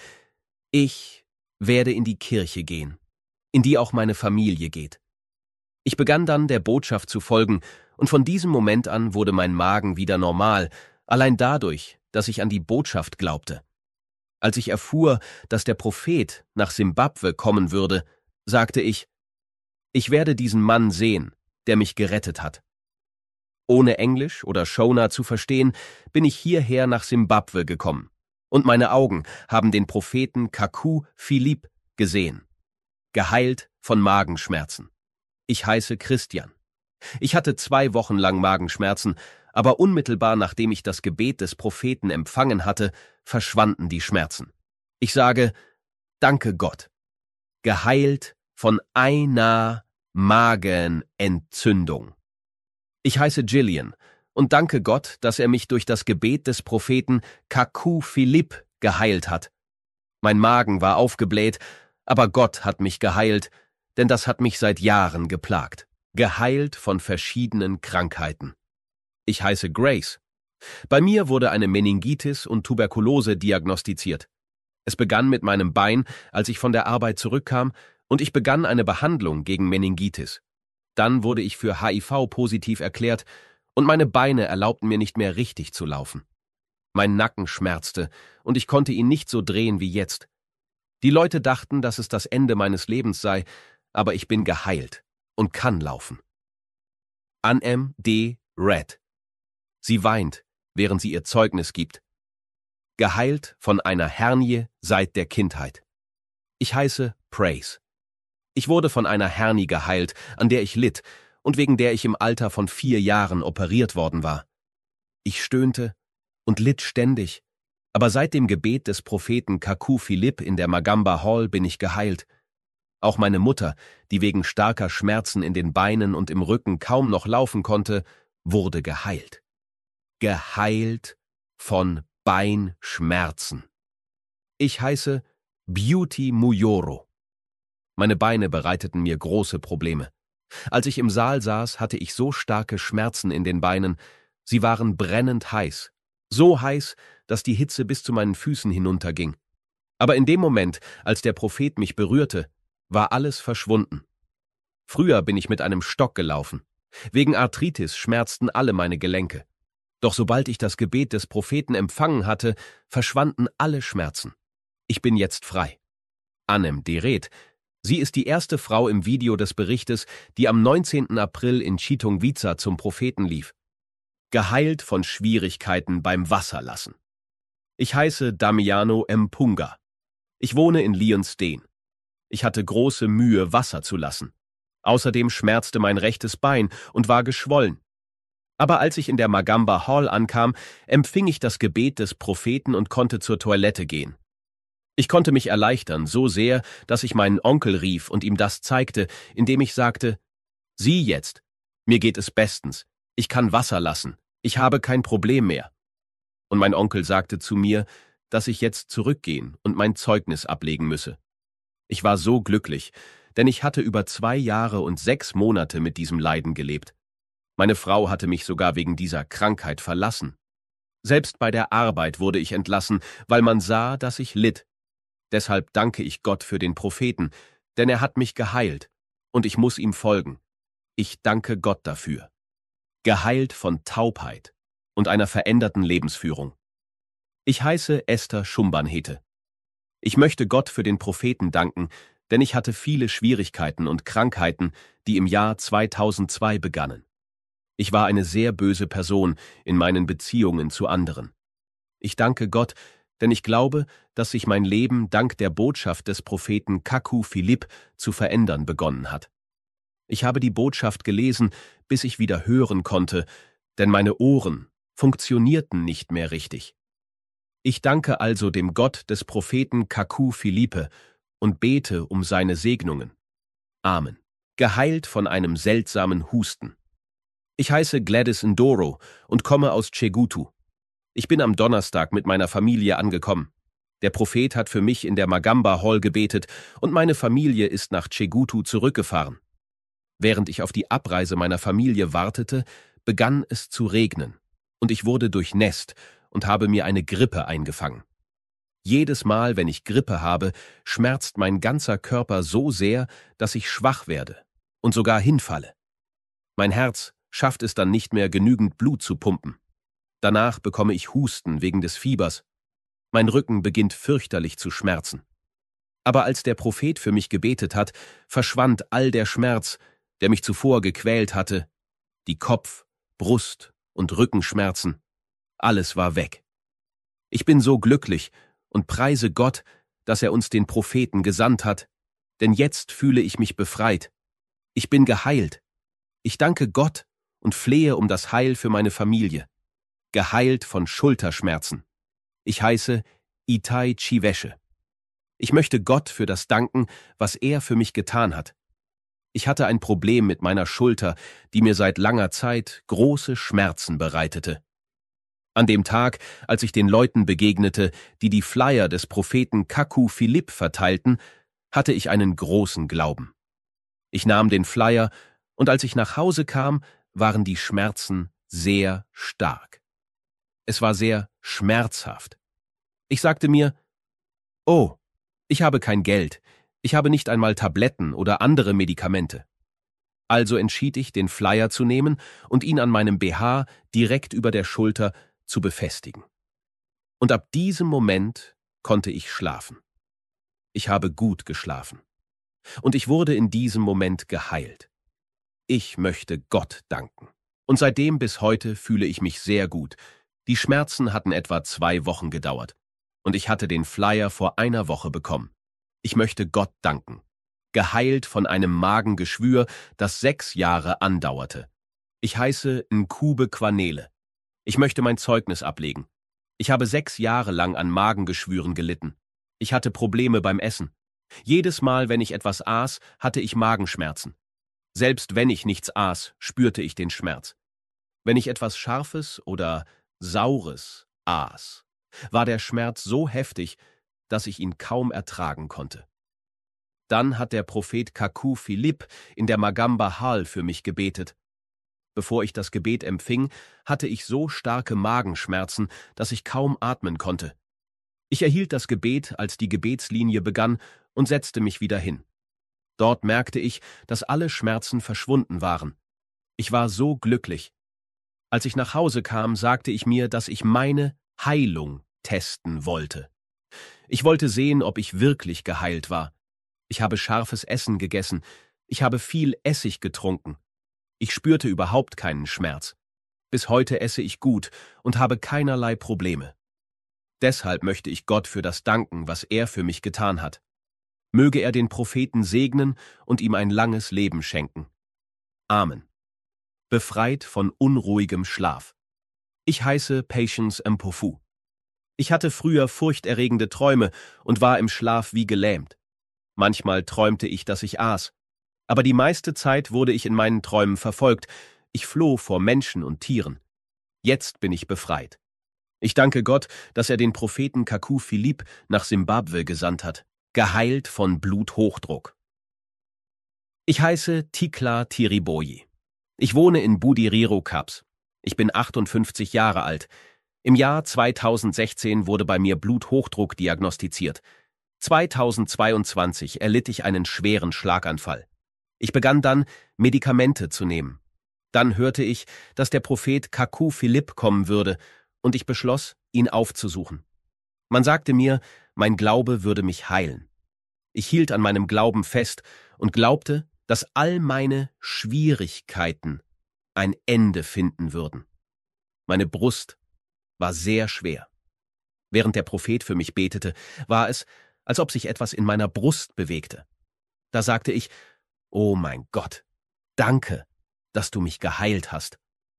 ich werde in die Kirche gehen, in die auch meine Familie geht. Ich begann dann, der Botschaft zu folgen, und von diesem Moment an wurde mein Magen wieder normal, allein dadurch, dass ich an die Botschaft glaubte. Als ich erfuhr, dass der Prophet nach Simbabwe kommen würde, sagte ich, ich werde diesen Mann sehen, der mich gerettet hat. Ohne Englisch oder Shona zu verstehen, bin ich hierher nach Simbabwe gekommen, und meine Augen haben den Propheten Kaku Philipp gesehen, geheilt von Magenschmerzen. Ich heiße Christian. Ich hatte zwei Wochen lang Magenschmerzen, aber unmittelbar nachdem ich das Gebet des Propheten empfangen hatte, verschwanden die Schmerzen. Ich sage, danke Gott. Geheilt von einer Magenentzündung. Ich heiße Gillian und danke Gott, dass er mich durch das Gebet des Propheten Kaku Philipp geheilt hat. Mein Magen war aufgebläht, aber Gott hat mich geheilt, denn das hat mich seit Jahren geplagt. Geheilt von verschiedenen Krankheiten. Ich heiße Grace. Bei mir wurde eine Meningitis und Tuberkulose diagnostiziert. Es begann mit meinem Bein, als ich von der Arbeit zurückkam, und ich begann eine Behandlung gegen Meningitis. Dann wurde ich für H I V positiv erklärt und meine Beine erlaubten mir nicht mehr richtig zu laufen. Mein Nacken schmerzte und ich konnte ihn nicht so drehen wie jetzt. Die Leute dachten, dass es das Ende meines Lebens sei, aber ich bin geheilt und kann laufen. Annem D. Red. Sie weint, während sie ihr Zeugnis gibt. Geheilt von einer Hernie seit der Kindheit. Ich heiße Praise. Ich wurde von einer Hernie geheilt, an der ich litt und wegen der ich im Alter von vier Jahren operiert worden war. Ich stöhnte und litt ständig, aber seit dem Gebet des Propheten Kaku Philipp in der Magamba Hall bin ich geheilt. Auch meine Mutter, die wegen starker Schmerzen in den Beinen und im Rücken kaum noch laufen konnte, wurde geheilt. Geheilt von Beinschmerzen. Ich heiße Beauty Muyoro. Meine Beine bereiteten mir große Probleme. Als ich im Saal saß, hatte ich so starke Schmerzen in den Beinen, sie waren brennend heiß. So heiß, dass die Hitze bis zu meinen Füßen hinunterging. Aber in dem Moment, als der Prophet mich berührte, war alles verschwunden. Früher bin ich mit einem Stock gelaufen. Wegen Arthritis schmerzten alle meine Gelenke. Doch sobald ich das Gebet des Propheten empfangen hatte, verschwanden alle Schmerzen. Ich bin jetzt frei. Annem Deret, sie ist die erste Frau im Video des Berichtes, die am neunzehnten April in Chitungwica zum Propheten lief. Geheilt von Schwierigkeiten beim Wasserlassen. Ich heiße Damiano Mpunga. Ich wohne in Lionsden. Ich hatte große Mühe, Wasser zu lassen. Außerdem schmerzte mein rechtes Bein und war geschwollen. Aber als ich in der Magamba Hall ankam, empfing ich das Gebet des Propheten und konnte zur Toilette gehen. Ich konnte mich erleichtern, so sehr, dass ich meinen Onkel rief und ihm das zeigte, indem ich sagte: Sieh jetzt, mir geht es bestens, ich kann Wasser lassen, ich habe kein Problem mehr. Und mein Onkel sagte zu mir, dass ich jetzt zurückgehen und mein Zeugnis ablegen müsse. Ich war so glücklich, denn ich hatte über zwei Jahre und sechs Monate mit diesem Leiden gelebt. Meine Frau hatte mich sogar wegen dieser Krankheit verlassen. Selbst bei der Arbeit wurde ich entlassen, weil man sah, dass ich litt. Deshalb danke ich Gott für den Propheten, denn er hat mich geheilt, und ich muss ihm folgen. Ich danke Gott dafür. Geheilt von Taubheit und einer veränderten Lebensführung. Ich heiße Esther Schumbanhete. Ich möchte Gott für den Propheten danken, denn ich hatte viele Schwierigkeiten und Krankheiten, die im Jahr zweitausendzwei begannen. Ich war eine sehr böse Person in meinen Beziehungen zu anderen. Ich danke Gott, denn ich glaube, dass sich mein Leben dank der Botschaft des Propheten Kaku Philipp zu verändern begonnen hat. Ich habe die Botschaft gelesen, bis ich wieder hören konnte, denn meine Ohren funktionierten nicht mehr richtig. Ich danke also dem Gott des Propheten Kaku Philippe und bete um seine Segnungen. Amen. Geheilt von einem seltsamen Husten. Ich heiße Gladys Ndoro und komme aus Chegutu. Ich bin am Donnerstag mit meiner Familie angekommen. Der Prophet hat für mich in der Magamba Hall gebetet und meine Familie ist nach Chegutu zurückgefahren. Während ich auf die Abreise meiner Familie wartete, begann es zu regnen und ich wurde durchnässt und habe mir eine Grippe eingefangen. Jedes Mal, wenn ich Grippe habe, schmerzt mein ganzer Körper so sehr, dass ich schwach werde und sogar hinfalle. Mein Herz schafft es dann nicht mehr, genügend Blut zu pumpen. Danach bekomme ich Husten wegen des Fiebers. Mein Rücken beginnt fürchterlich zu schmerzen. Aber als der Prophet für mich gebetet hat, verschwand all der Schmerz, der mich zuvor gequält hatte, die Kopf-, Brust- und Rückenschmerzen. Alles war weg. Ich bin so glücklich und preise Gott, dass er uns den Propheten gesandt hat, denn jetzt fühle ich mich befreit. Ich bin geheilt. Ich danke Gott und flehe um das Heil für meine Familie. Geheilt von Schulterschmerzen. Ich heiße Itai Chiveshe. Ich möchte Gott für das danken, was er für mich getan hat. Ich hatte ein Problem mit meiner Schulter, die mir seit langer Zeit große Schmerzen bereitete. An dem Tag, als ich den Leuten begegnete, die die Flyer des Propheten Kaku Philipp verteilten, hatte ich einen großen Glauben. Ich nahm den Flyer und als ich nach Hause kam, waren die Schmerzen sehr stark. Es war sehr schmerzhaft. Ich sagte mir: Oh, ich habe kein Geld, ich habe nicht einmal Tabletten oder andere Medikamente. Also entschied ich, den Flyer zu nehmen und ihn an meinem B H direkt über der Schulter zu befestigen. Und ab diesem Moment konnte ich schlafen. Ich habe gut geschlafen. Und ich wurde in diesem Moment geheilt. Ich möchte Gott danken. Und seitdem bis heute fühle ich mich sehr gut. Die Schmerzen hatten etwa zwei Wochen gedauert. Und ich hatte den Flyer vor einer Woche bekommen. Ich möchte Gott danken. Geheilt von einem Magengeschwür, das sechs Jahre andauerte. Ich heiße Nkube Quanele. Ich möchte mein Zeugnis ablegen. Ich habe sechs Jahre lang an Magengeschwüren gelitten. Ich hatte Probleme beim Essen. Jedes Mal, wenn ich etwas aß, hatte ich Magenschmerzen. Selbst wenn ich nichts aß, spürte ich den Schmerz. Wenn ich etwas Scharfes oder Saures aß, war der Schmerz so heftig, dass ich ihn kaum ertragen konnte. Dann hat der Prophet Kaku Philipp in der Magamba Hall für mich gebetet. Bevor ich das Gebet empfing, hatte ich so starke Magenschmerzen, dass ich kaum atmen konnte. Ich erhielt das Gebet, als die Gebetslinie begann, und setzte mich wieder hin. Dort merkte ich, dass alle Schmerzen verschwunden waren. Ich war so glücklich. Als ich nach Hause kam, sagte ich mir, dass ich meine Heilung testen wollte. Ich wollte sehen, ob ich wirklich geheilt war. Ich habe scharfes Essen gegessen. Ich habe viel Essig getrunken. Ich spürte überhaupt keinen Schmerz. Bis heute esse ich gut und habe keinerlei Probleme. Deshalb möchte ich Gott für das danken, was er für mich getan hat. Möge er den Propheten segnen und ihm ein langes Leben schenken. Amen. Befreit von unruhigem Schlaf. Ich heiße Patience Mpofu. Ich hatte früher furchterregende Träume und war im Schlaf wie gelähmt. Manchmal träumte ich, dass ich aß. Aber die meiste Zeit wurde ich in meinen Träumen verfolgt. Ich floh vor Menschen und Tieren. Jetzt bin ich befreit. Ich danke Gott, dass er den Propheten Kaku Philippe nach Simbabwe gesandt hat, geheilt von Bluthochdruck. Ich heiße Tikla Tiriboyi. Ich wohne in Budiriro Caps. Ich bin achtundfünfzig Jahre alt. Im Jahr zweitausendsechzehn wurde bei mir Bluthochdruck diagnostiziert. zweitausendzweiundzwanzig erlitt ich einen schweren Schlaganfall. Ich begann dann, Medikamente zu nehmen. Dann hörte ich, dass der Prophet Kaku Philippe kommen würde, und ich beschloss, ihn aufzusuchen. Man sagte mir, mein Glaube würde mich heilen. Ich hielt an meinem Glauben fest und glaubte, dass all meine Schwierigkeiten ein Ende finden würden. Meine Brust war sehr schwer. Während der Prophet für mich betete, war es, als ob sich etwas in meiner Brust bewegte. Da sagte ich, oh mein Gott, danke, dass du mich geheilt hast.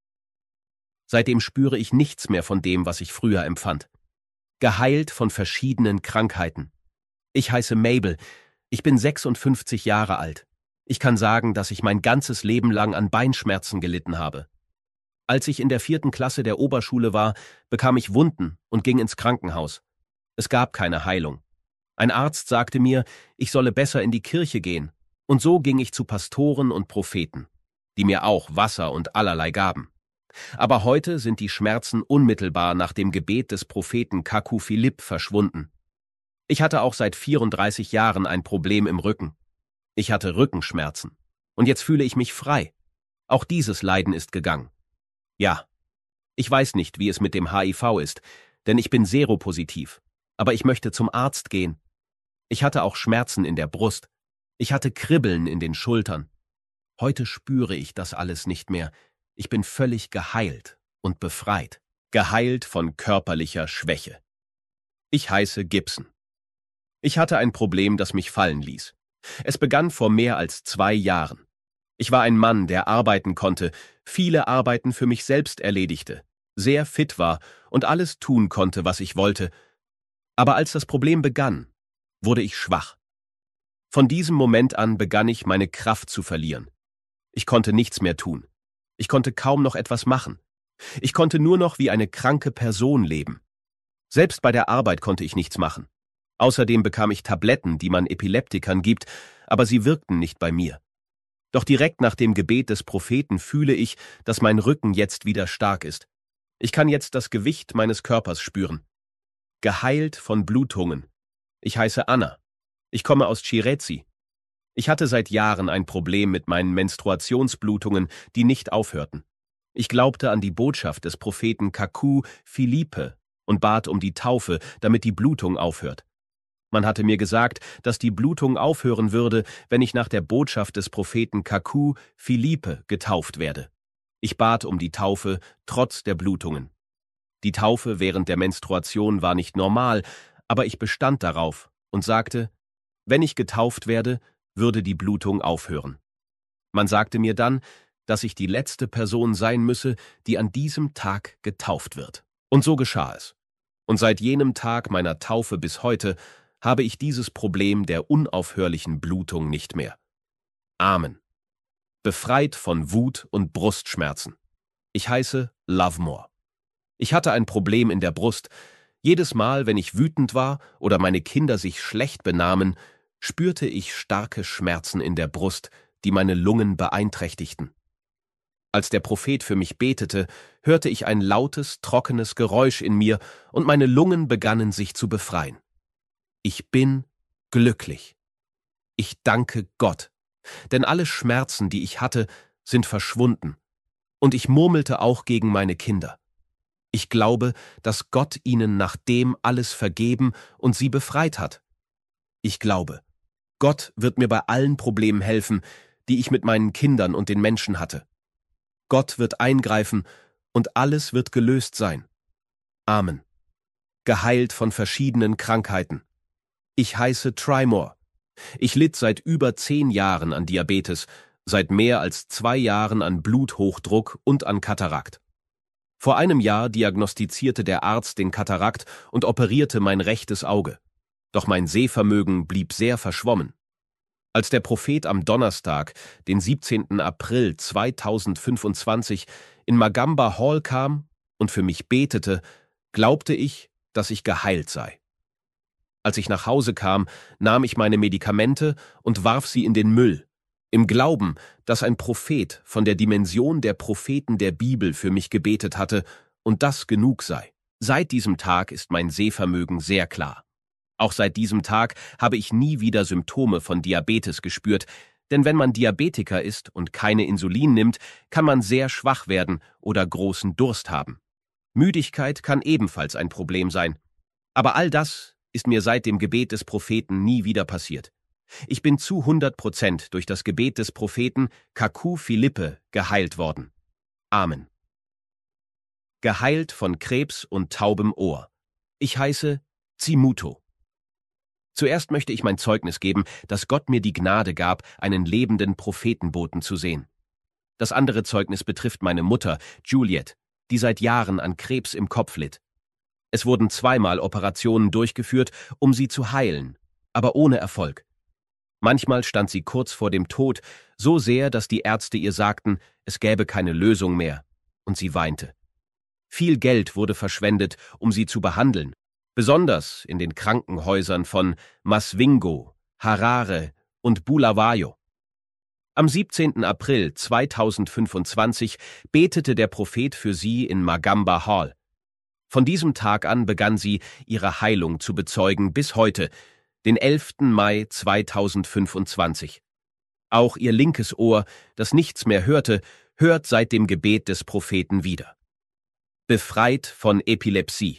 Seitdem spüre ich nichts mehr von dem, was ich früher empfand. Geheilt von verschiedenen Krankheiten. Ich heiße Mabel, ich bin sechsundfünfzig Jahre alt. Ich kann sagen, dass ich mein ganzes Leben lang an Beinschmerzen gelitten habe. Als ich in der vierten Klasse der Oberschule war, bekam ich Wunden und ging ins Krankenhaus. Es gab keine Heilung. Ein Arzt sagte mir, ich solle besser in die Kirche gehen, und so ging ich zu Pastoren und Propheten, die mir auch Wasser und allerlei gaben. Aber heute sind die Schmerzen unmittelbar nach dem Gebet des Propheten Kaku Philippe verschwunden. Ich hatte auch seit vierunddreißig Jahren ein Problem im Rücken. Ich hatte Rückenschmerzen. Und jetzt fühle ich mich frei. Auch dieses Leiden ist gegangen. Ja, ich weiß nicht, wie es mit dem H I V ist, denn ich bin seropositiv. Aber ich möchte zum Arzt gehen. Ich hatte auch Schmerzen in der Brust. Ich hatte Kribbeln in den Schultern. Heute spüre ich das alles nicht mehr. Ich bin völlig geheilt und befreit. Geheilt von körperlicher Schwäche. Ich heiße Gibson. Ich hatte ein Problem, das mich fallen ließ. Es begann vor mehr als zwei Jahren. Ich war ein Mann, der arbeiten konnte, viele Arbeiten für mich selbst erledigte, sehr fit war und alles tun konnte, was ich wollte. Aber als das Problem begann, wurde ich schwach. Von diesem Moment an begann ich, meine Kraft zu verlieren. Ich konnte nichts mehr tun. Ich konnte kaum noch etwas machen. Ich konnte nur noch wie eine kranke Person leben. Selbst bei der Arbeit konnte ich nichts machen. Außerdem bekam ich Tabletten, die man Epileptikern gibt, aber sie wirkten nicht bei mir. Doch direkt nach dem Gebet des Propheten fühle ich, dass mein Rücken jetzt wieder stark ist. Ich kann jetzt das Gewicht meines Körpers spüren. Geheilt von Blutungen. Ich heiße Anna. Ich komme aus Chirezi. Ich hatte seit Jahren ein Problem mit meinen Menstruationsblutungen, die nicht aufhörten. Ich glaubte an die Botschaft des Propheten Kaku Philippe und bat um die Taufe, damit die Blutung aufhört. Man hatte mir gesagt, dass die Blutung aufhören würde, wenn ich nach der Botschaft des Propheten Kaku Philippe getauft werde. Ich bat um die Taufe trotz der Blutungen. Die Taufe während der Menstruation war nicht normal, aber ich bestand darauf und sagte, wenn ich getauft werde, würde die Blutung aufhören. Man sagte mir dann, dass ich die letzte Person sein müsse, die an diesem Tag getauft wird. Und so geschah es. Und seit jenem Tag meiner Taufe bis heute habe ich dieses Problem der unaufhörlichen Blutung nicht mehr. Amen. Befreit von Wut und Brustschmerzen. Ich heiße Lovemore. Ich hatte ein Problem in der Brust. Jedes Mal, wenn ich wütend war oder meine Kinder sich schlecht benahmen, spürte ich starke Schmerzen in der Brust, die meine Lungen beeinträchtigten. Als der Prophet für mich betete, hörte ich ein lautes, trockenes Geräusch in mir und meine Lungen begannen sich zu befreien. Ich bin glücklich. Ich danke Gott, denn alle Schmerzen, die ich hatte, sind verschwunden. Und ich murmelte auch gegen meine Kinder. Ich glaube, dass Gott ihnen nach dem alles vergeben und sie befreit hat. Ich glaube, Gott wird mir bei allen Problemen helfen, die ich mit meinen Kindern und den Menschen hatte. Gott wird eingreifen und alles wird gelöst sein. Amen. Geheilt von verschiedenen Krankheiten. Ich heiße Trymore. Ich litt seit über zehn Jahren an Diabetes, seit mehr als zwei Jahren an Bluthochdruck und an Katarakt. Vor einem Jahr diagnostizierte der Arzt den Katarakt und operierte mein rechtes Auge. Doch mein Sehvermögen blieb sehr verschwommen. Als der Prophet am Donnerstag, den siebzehnten April zweitausendfünfundzwanzig, in Magamba Hall kam und für mich betete, glaubte ich, dass ich geheilt sei. Als ich nach Hause kam, nahm ich meine Medikamente und warf sie in den Müll, im Glauben, dass ein Prophet von der Dimension der Propheten der Bibel für mich gebetet hatte und das genug sei. Seit diesem Tag ist mein Sehvermögen sehr klar. Auch seit diesem Tag habe ich nie wieder Symptome von Diabetes gespürt, denn wenn man Diabetiker ist und keine Insulin nimmt, kann man sehr schwach werden oder großen Durst haben. Müdigkeit kann ebenfalls ein Problem sein. Aber all das ist mir seit dem Gebet des Propheten nie wieder passiert. Ich bin zu hundert Prozent durch das Gebet des Propheten Kaku Philippe geheilt worden. Amen. Geheilt von Krebs und taubem Ohr. Ich heiße Zimuto. Zuerst möchte ich mein Zeugnis geben, dass Gott mir die Gnade gab, einen lebenden Prophetenboten zu sehen. Das andere Zeugnis betrifft meine Mutter, Juliet, die seit Jahren an Krebs im Kopf litt. Es wurden zweimal Operationen durchgeführt, um sie zu heilen, aber ohne Erfolg. Manchmal stand sie kurz vor dem Tod, so sehr, dass die Ärzte ihr sagten, es gäbe keine Lösung mehr, und sie weinte. Viel Geld wurde verschwendet, um sie zu behandeln, besonders in den Krankenhäusern von Masvingo, Harare und Bulawayo. Am siebzehnten April zweitausendfünfundzwanzig betete der Prophet für sie in Magamba Hall. Von diesem Tag an begann sie, ihre Heilung zu bezeugen bis heute, den elften Mai zweitausendfünfundzwanzig. Auch ihr linkes Ohr, das nichts mehr hörte, hört seit dem Gebet des Propheten wieder. Befreit von Epilepsie.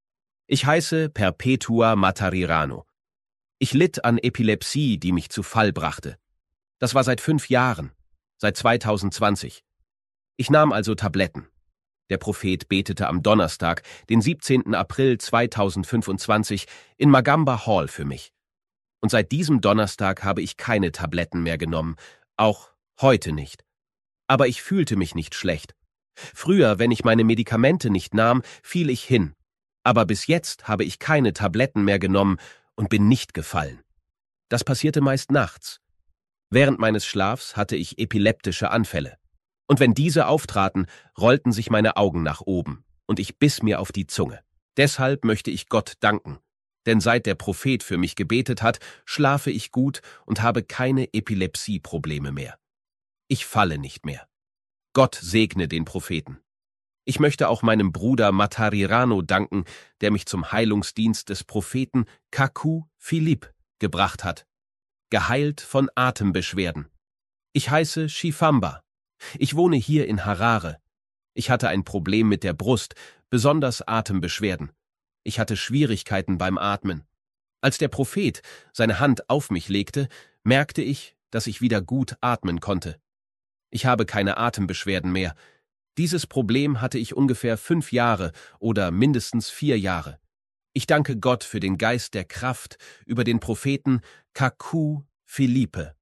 Ich heiße Perpetua Matarirano. Ich litt an Epilepsie, die mich zu Fall brachte. Das war seit fünf Jahren, seit zweitausendzwanzig. Ich nahm also Tabletten. Der Prophet betete am Donnerstag, den siebzehnten April zweitausendfünfundzwanzig, in Magamba Hall für mich. Und seit diesem Donnerstag habe ich keine Tabletten mehr genommen, auch heute nicht. Aber ich fühlte mich nicht schlecht. Früher, wenn ich meine Medikamente nicht nahm, fiel ich hin. Aber bis jetzt habe ich keine Tabletten mehr genommen und bin nicht gefallen. Das passierte meist nachts. Während meines Schlafs hatte ich epileptische Anfälle. Und wenn diese auftraten, rollten sich meine Augen nach oben und ich biss mir auf die Zunge. Deshalb möchte ich Gott danken. Denn seit der Prophet für mich gebetet hat, schlafe ich gut und habe keine Epilepsieprobleme mehr. Ich falle nicht mehr. Gott segne den Propheten. Ich möchte auch meinem Bruder Matarirano danken, der mich zum Heilungsdienst des Propheten Kaku Philippe gebracht hat. Geheilt von Atembeschwerden. Ich heiße Shifamba. Ich wohne hier in Harare. Ich hatte ein Problem mit der Brust, besonders Atembeschwerden. Ich hatte Schwierigkeiten beim Atmen. Als der Prophet seine Hand auf mich legte, merkte ich, dass ich wieder gut atmen konnte. Ich habe keine Atembeschwerden mehr. Dieses Problem hatte ich ungefähr fünf Jahre oder mindestens vier Jahre. Ich danke Gott für den Geist der Kraft über den Propheten Kaku Philippe.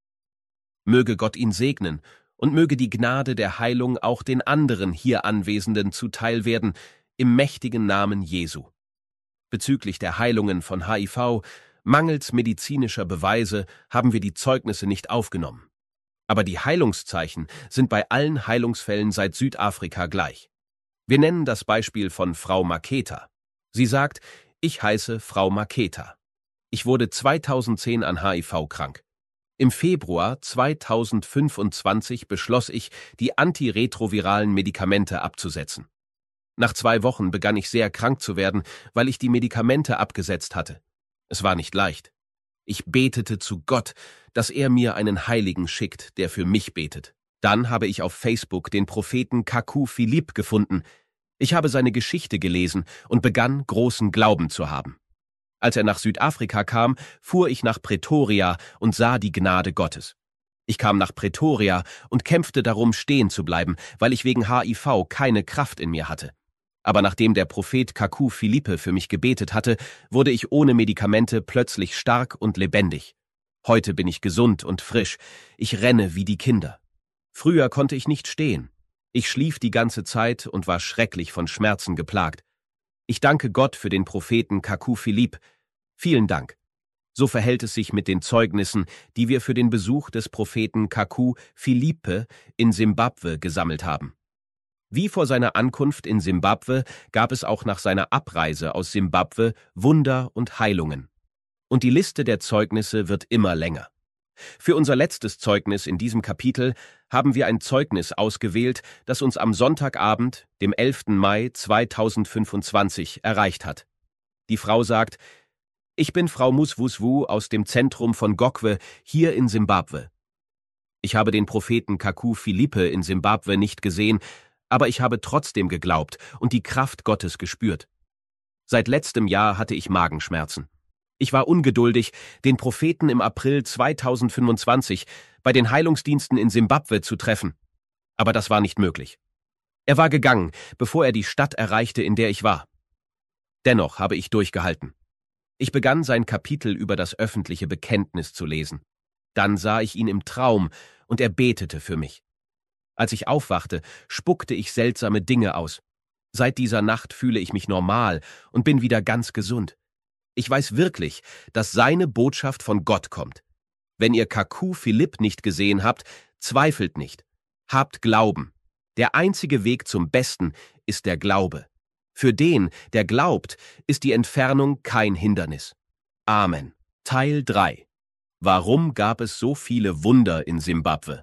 Möge Gott ihn segnen und möge die Gnade der Heilung auch den anderen hier Anwesenden zuteil werden, im mächtigen Namen Jesu. Bezüglich der Heilungen von H I V, mangels medizinischer Beweise, haben wir die Zeugnisse nicht aufgenommen. Aber die Heilungszeichen sind bei allen Heilungsfällen seit Südafrika gleich. Wir nennen das Beispiel von Frau Maketa. Sie sagt, ich heiße Frau Maketa. Ich wurde zweitausendzehn an H I V krank. Im Februar zweitausendfünfundzwanzig beschloss ich, die antiretroviralen Medikamente abzusetzen. Nach zwei Wochen begann ich sehr krank zu werden, weil ich die Medikamente abgesetzt hatte. Es war nicht leicht. Ich betete zu Gott, dass er mir einen Heiligen schickt, der für mich betet. Dann habe ich auf Facebook den Propheten Kaku Philippe gefunden. Ich habe seine Geschichte gelesen und begann, großen Glauben zu haben. Als er nach Südafrika kam, fuhr ich nach Pretoria und sah die Gnade Gottes. Ich kam nach Pretoria und kämpfte darum, stehen zu bleiben, weil ich wegen H I V keine Kraft in mir hatte. Aber nachdem der Prophet Kaku Philippe für mich gebetet hatte, wurde ich ohne Medikamente plötzlich stark und lebendig. Heute bin ich gesund und frisch. Ich renne wie die Kinder. Früher konnte ich nicht stehen. Ich schlief die ganze Zeit und war schrecklich von Schmerzen geplagt. Ich danke Gott für den Propheten Kaku Philippe. Vielen Dank. So verhält es sich mit den Zeugnissen, die wir für den Besuch des Propheten Kaku Philippe in Simbabwe gesammelt haben. Wie vor seiner Ankunft in Simbabwe gab es auch nach seiner Abreise aus Simbabwe Wunder und Heilungen. Und die Liste der Zeugnisse wird immer länger. Für unser letztes Zeugnis in diesem Kapitel haben wir ein Zeugnis ausgewählt, das uns am Sonntagabend, dem elften Mai zweitausendfünfundzwanzig, erreicht hat. Die Frau sagt: Ich bin Frau Muswuswu aus dem Zentrum von Gokwe hier in Simbabwe. Ich habe den Propheten Kaku Philippe in Simbabwe nicht gesehen, aber ich habe trotzdem geglaubt und die Kraft Gottes gespürt. Seit letztem Jahr hatte ich Magenschmerzen. Ich war ungeduldig, den Propheten im April zweitausendfünfundzwanzig bei den Heilungsdiensten in Simbabwe zu treffen. Aber das war nicht möglich. Er war gegangen, bevor er die Stadt erreichte, in der ich war. Dennoch habe ich durchgehalten. Ich begann sein Kapitel über das öffentliche Bekenntnis zu lesen. Dann sah ich ihn im Traum und er betete für mich. Als ich aufwachte, spuckte ich seltsame Dinge aus. Seit dieser Nacht fühle ich mich normal und bin wieder ganz gesund. Ich weiß wirklich, dass seine Botschaft von Gott kommt. Wenn ihr Kaku Philippe nicht gesehen habt, zweifelt nicht. Habt Glauben. Der einzige Weg zum Besten ist der Glaube. Für den, der glaubt, ist die Entfernung kein Hindernis. Amen. Teil drei. Warum gab es so viele Wunder in Simbabwe?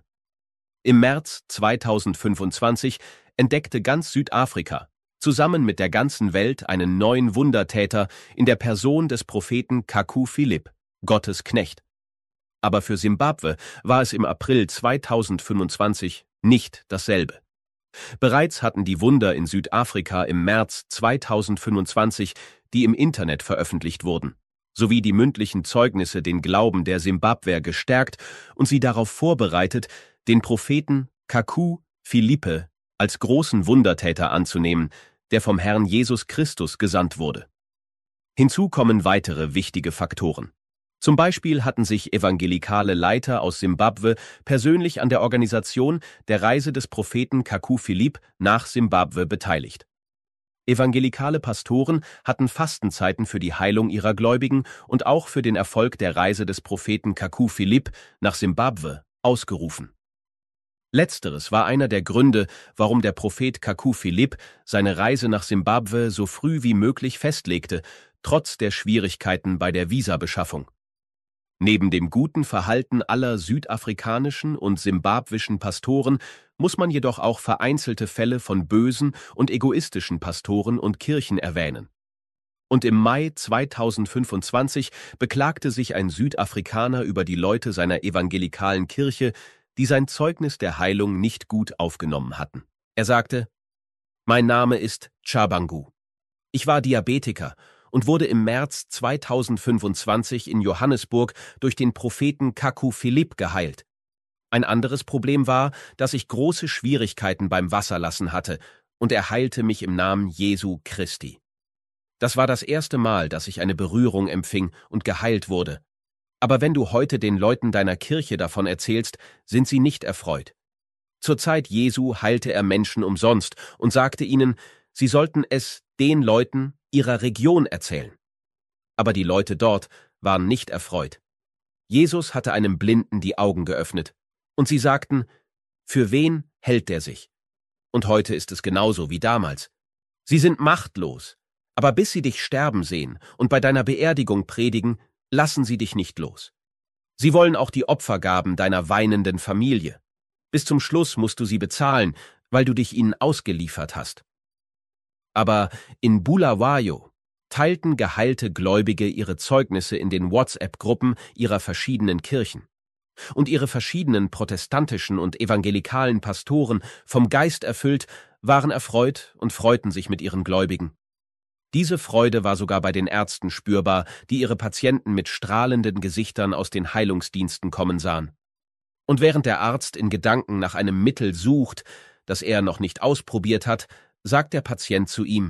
Im März zweitausendfünfundzwanzig entdeckte ganz Südafrika zusammen mit der ganzen Welt einen neuen Wundertäter in der Person des Propheten Kaku Philippe, Gottes Knecht. Aber für Simbabwe war es im April zweitausendfünfundzwanzig nicht dasselbe. Bereits hatten die Wunder in Südafrika im März zweitausendfünfundzwanzig, die im Internet veröffentlicht wurden, sowie die mündlichen Zeugnisse den Glauben der Simbabwer gestärkt und sie darauf vorbereitet, den Propheten Kaku Philippe als großen Wundertäter anzunehmen, der vom Herrn Jesus Christus gesandt wurde. Hinzu kommen weitere wichtige Faktoren. Zum Beispiel hatten sich evangelikale Leiter aus Simbabwe persönlich an der Organisation der Reise des Propheten Kaku Philippe nach Simbabwe beteiligt. Evangelikale Pastoren hatten Fastenzeiten für die Heilung ihrer Gläubigen und auch für den Erfolg der Reise des Propheten Kaku Philippe nach Simbabwe ausgerufen. Letzteres war einer der Gründe, warum der Prophet Kaku Philippe seine Reise nach Simbabwe so früh wie möglich festlegte, trotz der Schwierigkeiten bei der Visabeschaffung. Neben dem guten Verhalten aller südafrikanischen und simbabwischen Pastoren muss man jedoch auch vereinzelte Fälle von bösen und egoistischen Pastoren und Kirchen erwähnen. Und im Mai zweitausendfünfundzwanzig beklagte sich ein Südafrikaner über die Leute seiner evangelikalen Kirche, die sein Zeugnis der Heilung nicht gut aufgenommen hatten. Er sagte: Mein Name ist Chabangu. Ich war Diabetiker und wurde im März zweitausendfünfundzwanzig in Johannesburg durch den Propheten Kaku Philippe geheilt. Ein anderes Problem war, dass ich große Schwierigkeiten beim Wasserlassen hatte, und er heilte mich im Namen Jesu Christi. Das war das erste Mal, dass ich eine Berührung empfing und geheilt wurde. Aber wenn du heute den Leuten deiner Kirche davon erzählst, sind sie nicht erfreut. Zur Zeit Jesu heilte er Menschen umsonst und sagte ihnen, sie sollten es den Leuten ihrer Region erzählen. Aber die Leute dort waren nicht erfreut. Jesus hatte einem Blinden die Augen geöffnet, und sie sagten, für wen hält der sich? Und heute ist es genauso wie damals. Sie sind machtlos, aber bis sie dich sterben sehen und bei deiner Beerdigung predigen, lassen sie dich nicht los. Sie wollen auch die Opfergaben deiner weinenden Familie. Bis zum Schluss musst du sie bezahlen, weil du dich ihnen ausgeliefert hast. Aber in Bulawayo teilten geheilte Gläubige ihre Zeugnisse in den WhatsApp-Gruppen ihrer verschiedenen Kirchen. Und ihre verschiedenen protestantischen und evangelikalen Pastoren, vom Geist erfüllt, waren erfreut und freuten sich mit ihren Gläubigen. Diese Freude war sogar bei den Ärzten spürbar, die ihre Patienten mit strahlenden Gesichtern aus den Heilungsdiensten kommen sahen. Und während der Arzt in Gedanken nach einem Mittel sucht, das er noch nicht ausprobiert hat, sagt der Patient zu ihm: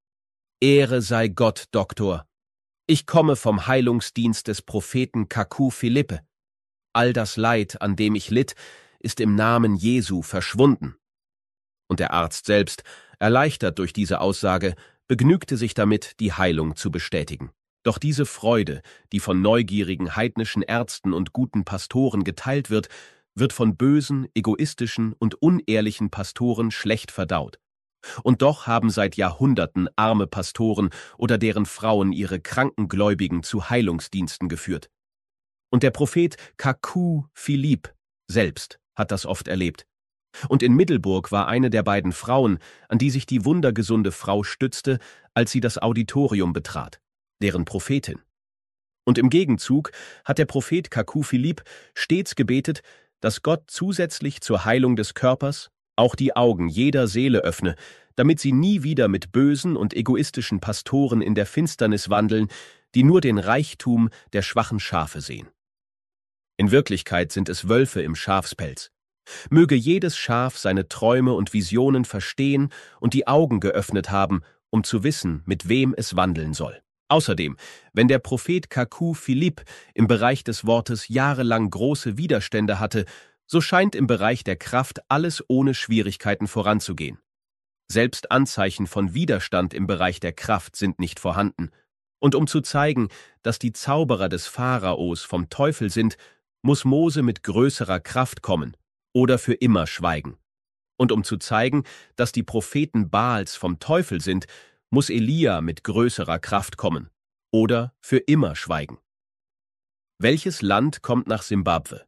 »Ehre sei Gott, Doktor. Ich komme vom Heilungsdienst des Propheten Kaku Philippe. All das Leid, an dem ich litt, ist im Namen Jesu verschwunden.« Und der Arzt selbst, erleichtert durch diese Aussage, begnügte sich damit, die Heilung zu bestätigen. Doch diese Freude, die von neugierigen heidnischen Ärzten und guten Pastoren geteilt wird, wird von bösen, egoistischen und unehrlichen Pastoren schlecht verdaut. Und doch haben seit Jahrhunderten arme Pastoren oder deren Frauen ihre kranken Gläubigen zu Heilungsdiensten geführt. Und der Prophet Kaku Philippe selbst hat das oft erlebt. Und in Middelburg war eine der beiden Frauen, an die sich die wundergesunde Frau stützte, als sie das Auditorium betrat, deren Prophetin. Und im Gegenzug hat der Prophet Kaku Philippe stets gebetet, dass Gott zusätzlich zur Heilung des Körpers auch die Augen jeder Seele öffne, damit sie nie wieder mit bösen und egoistischen Pastoren in der Finsternis wandeln, die nur den Reichtum der schwachen Schafe sehen. In Wirklichkeit sind es Wölfe im Schafspelz. Möge jedes Schaf seine Träume und Visionen verstehen und die Augen geöffnet haben, um zu wissen, mit wem es wandeln soll. Außerdem, wenn der Prophet Kaku Philippe im Bereich des Wortes jahrelang große Widerstände hatte, so scheint im Bereich der Kraft alles ohne Schwierigkeiten voranzugehen. Selbst Anzeichen von Widerstand im Bereich der Kraft sind nicht vorhanden. Und um zu zeigen, dass die Zauberer des Pharaos vom Teufel sind, muss Mose mit größerer Kraft kommen oder für immer schweigen. Und um zu zeigen, dass die Propheten Baals vom Teufel sind, muss Elia mit größerer Kraft kommen oder für immer schweigen. Welches Land kommt nach Simbabwe?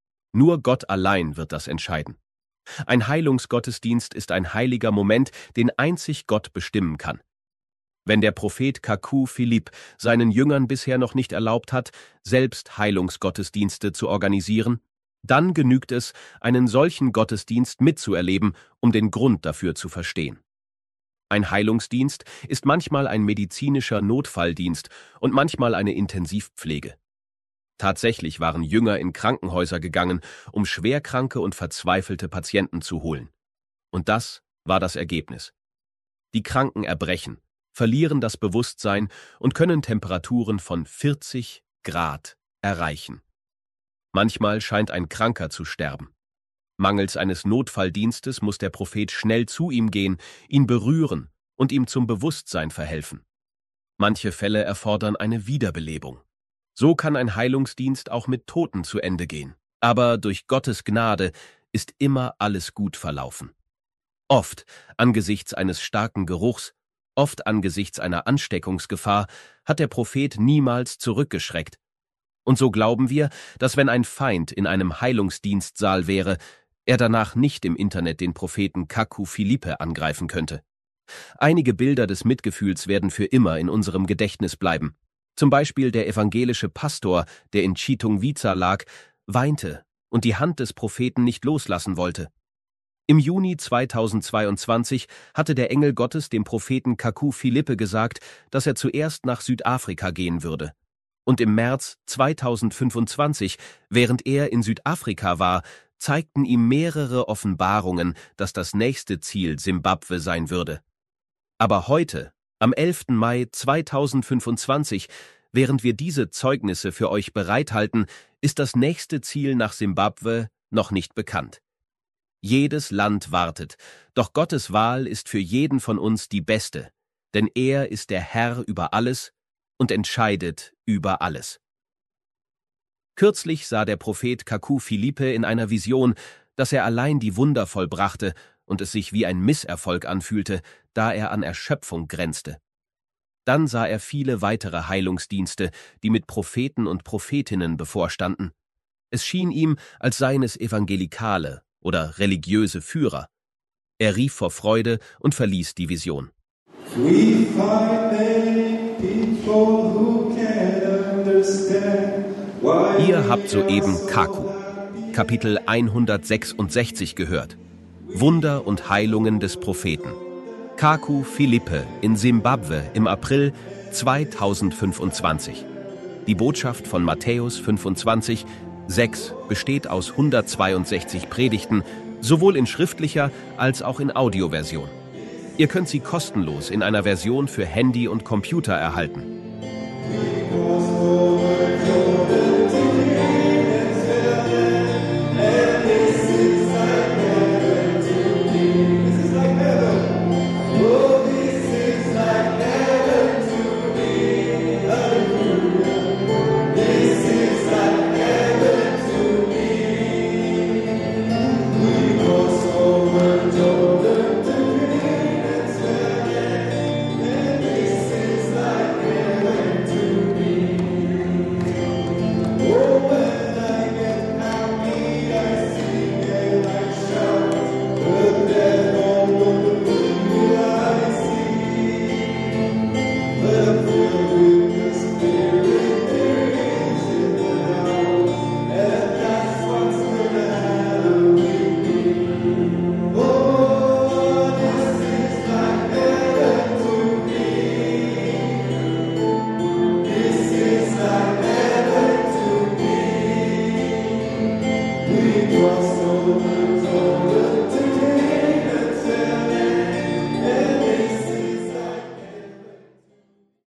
Nur Gott allein wird das entscheiden. Ein Heilungsgottesdienst ist ein heiliger Moment, den einzig Gott bestimmen kann. Wenn der Prophet Kaku Philippe seinen Jüngern bisher noch nicht erlaubt hat, selbst Heilungsgottesdienste zu organisieren, dann genügt es, einen solchen Gottesdienst mitzuerleben, um den Grund dafür zu verstehen. Ein Heilungsdienst ist manchmal ein medizinischer Notfalldienst und manchmal eine Intensivpflege. Tatsächlich waren Jünger in Krankenhäuser gegangen, um schwerkranke und verzweifelte Patienten zu holen. Und das war das Ergebnis. Die Kranken erbrechen, verlieren das Bewusstsein und können Temperaturen von vierzig Grad erreichen. Manchmal scheint ein Kranker zu sterben. Mangels eines Notfalldienstes muss der Prophet schnell zu ihm gehen, ihn berühren und ihm zum Bewusstsein verhelfen. Manche Fälle erfordern eine Wiederbelebung. So kann ein Heilungsdienst auch mit Toten zu Ende gehen. Aber durch Gottes Gnade ist immer alles gut verlaufen. Oft, angesichts eines starken Geruchs, oft angesichts einer Ansteckungsgefahr, hat der Prophet niemals zurückgeschreckt. Und so glauben wir, dass wenn ein Feind in einem Heilungsdienstsaal wäre, er danach nicht im Internet den Propheten Kaku Philippe angreifen könnte. Einige Bilder des Mitgefühls werden für immer in unserem Gedächtnis bleiben. Zum Beispiel der evangelische Pastor, der in Chitungwiza lag, weinte und die Hand des Propheten nicht loslassen wollte. Im Juni zweitausendzweiundzwanzig hatte der Engel Gottes dem Propheten Kaku Philippe gesagt, dass er zuerst nach Südafrika gehen würde. Und im März zweitausendfünfundzwanzig, während er in Südafrika war, zeigten ihm mehrere Offenbarungen, dass das nächste Ziel Simbabwe sein würde. Aber heute, am elften Mai zweitausendfünfundzwanzig, während wir diese Zeugnisse für euch bereithalten, ist das nächste Ziel nach Simbabwe noch nicht bekannt. Jedes Land wartet, doch Gottes Wahl ist für jeden von uns die beste, denn er ist der Herr über alles und entscheidet über alles. Kürzlich sah der Prophet Kaku Philippe in einer Vision, dass er allein die Wunder vollbrachte und es sich wie ein Misserfolg anfühlte, da er an Erschöpfung grenzte. Dann sah er viele weitere Heilungsdienste, die mit Propheten und Prophetinnen bevorstanden. Es schien ihm, als seien es Evangelikale oder religiöse Führer. Er rief vor Freude und verließ die Vision. We find many people who can't understand why Ihr habt soeben Kaku, Kapitel hundertsechsundsechzig gehört. Wunder und Heilungen des Propheten. Kaku Philippe in Simbabwe im April zweitausendfünfundzwanzig. Die Botschaft von Matthäus fünfundzwanzig, sechs besteht aus hundertzweiundsechzig Predigten, sowohl in schriftlicher als auch in Audioversion. Ihr könnt sie kostenlos in einer Version für Handy und Computer erhalten. we cross over.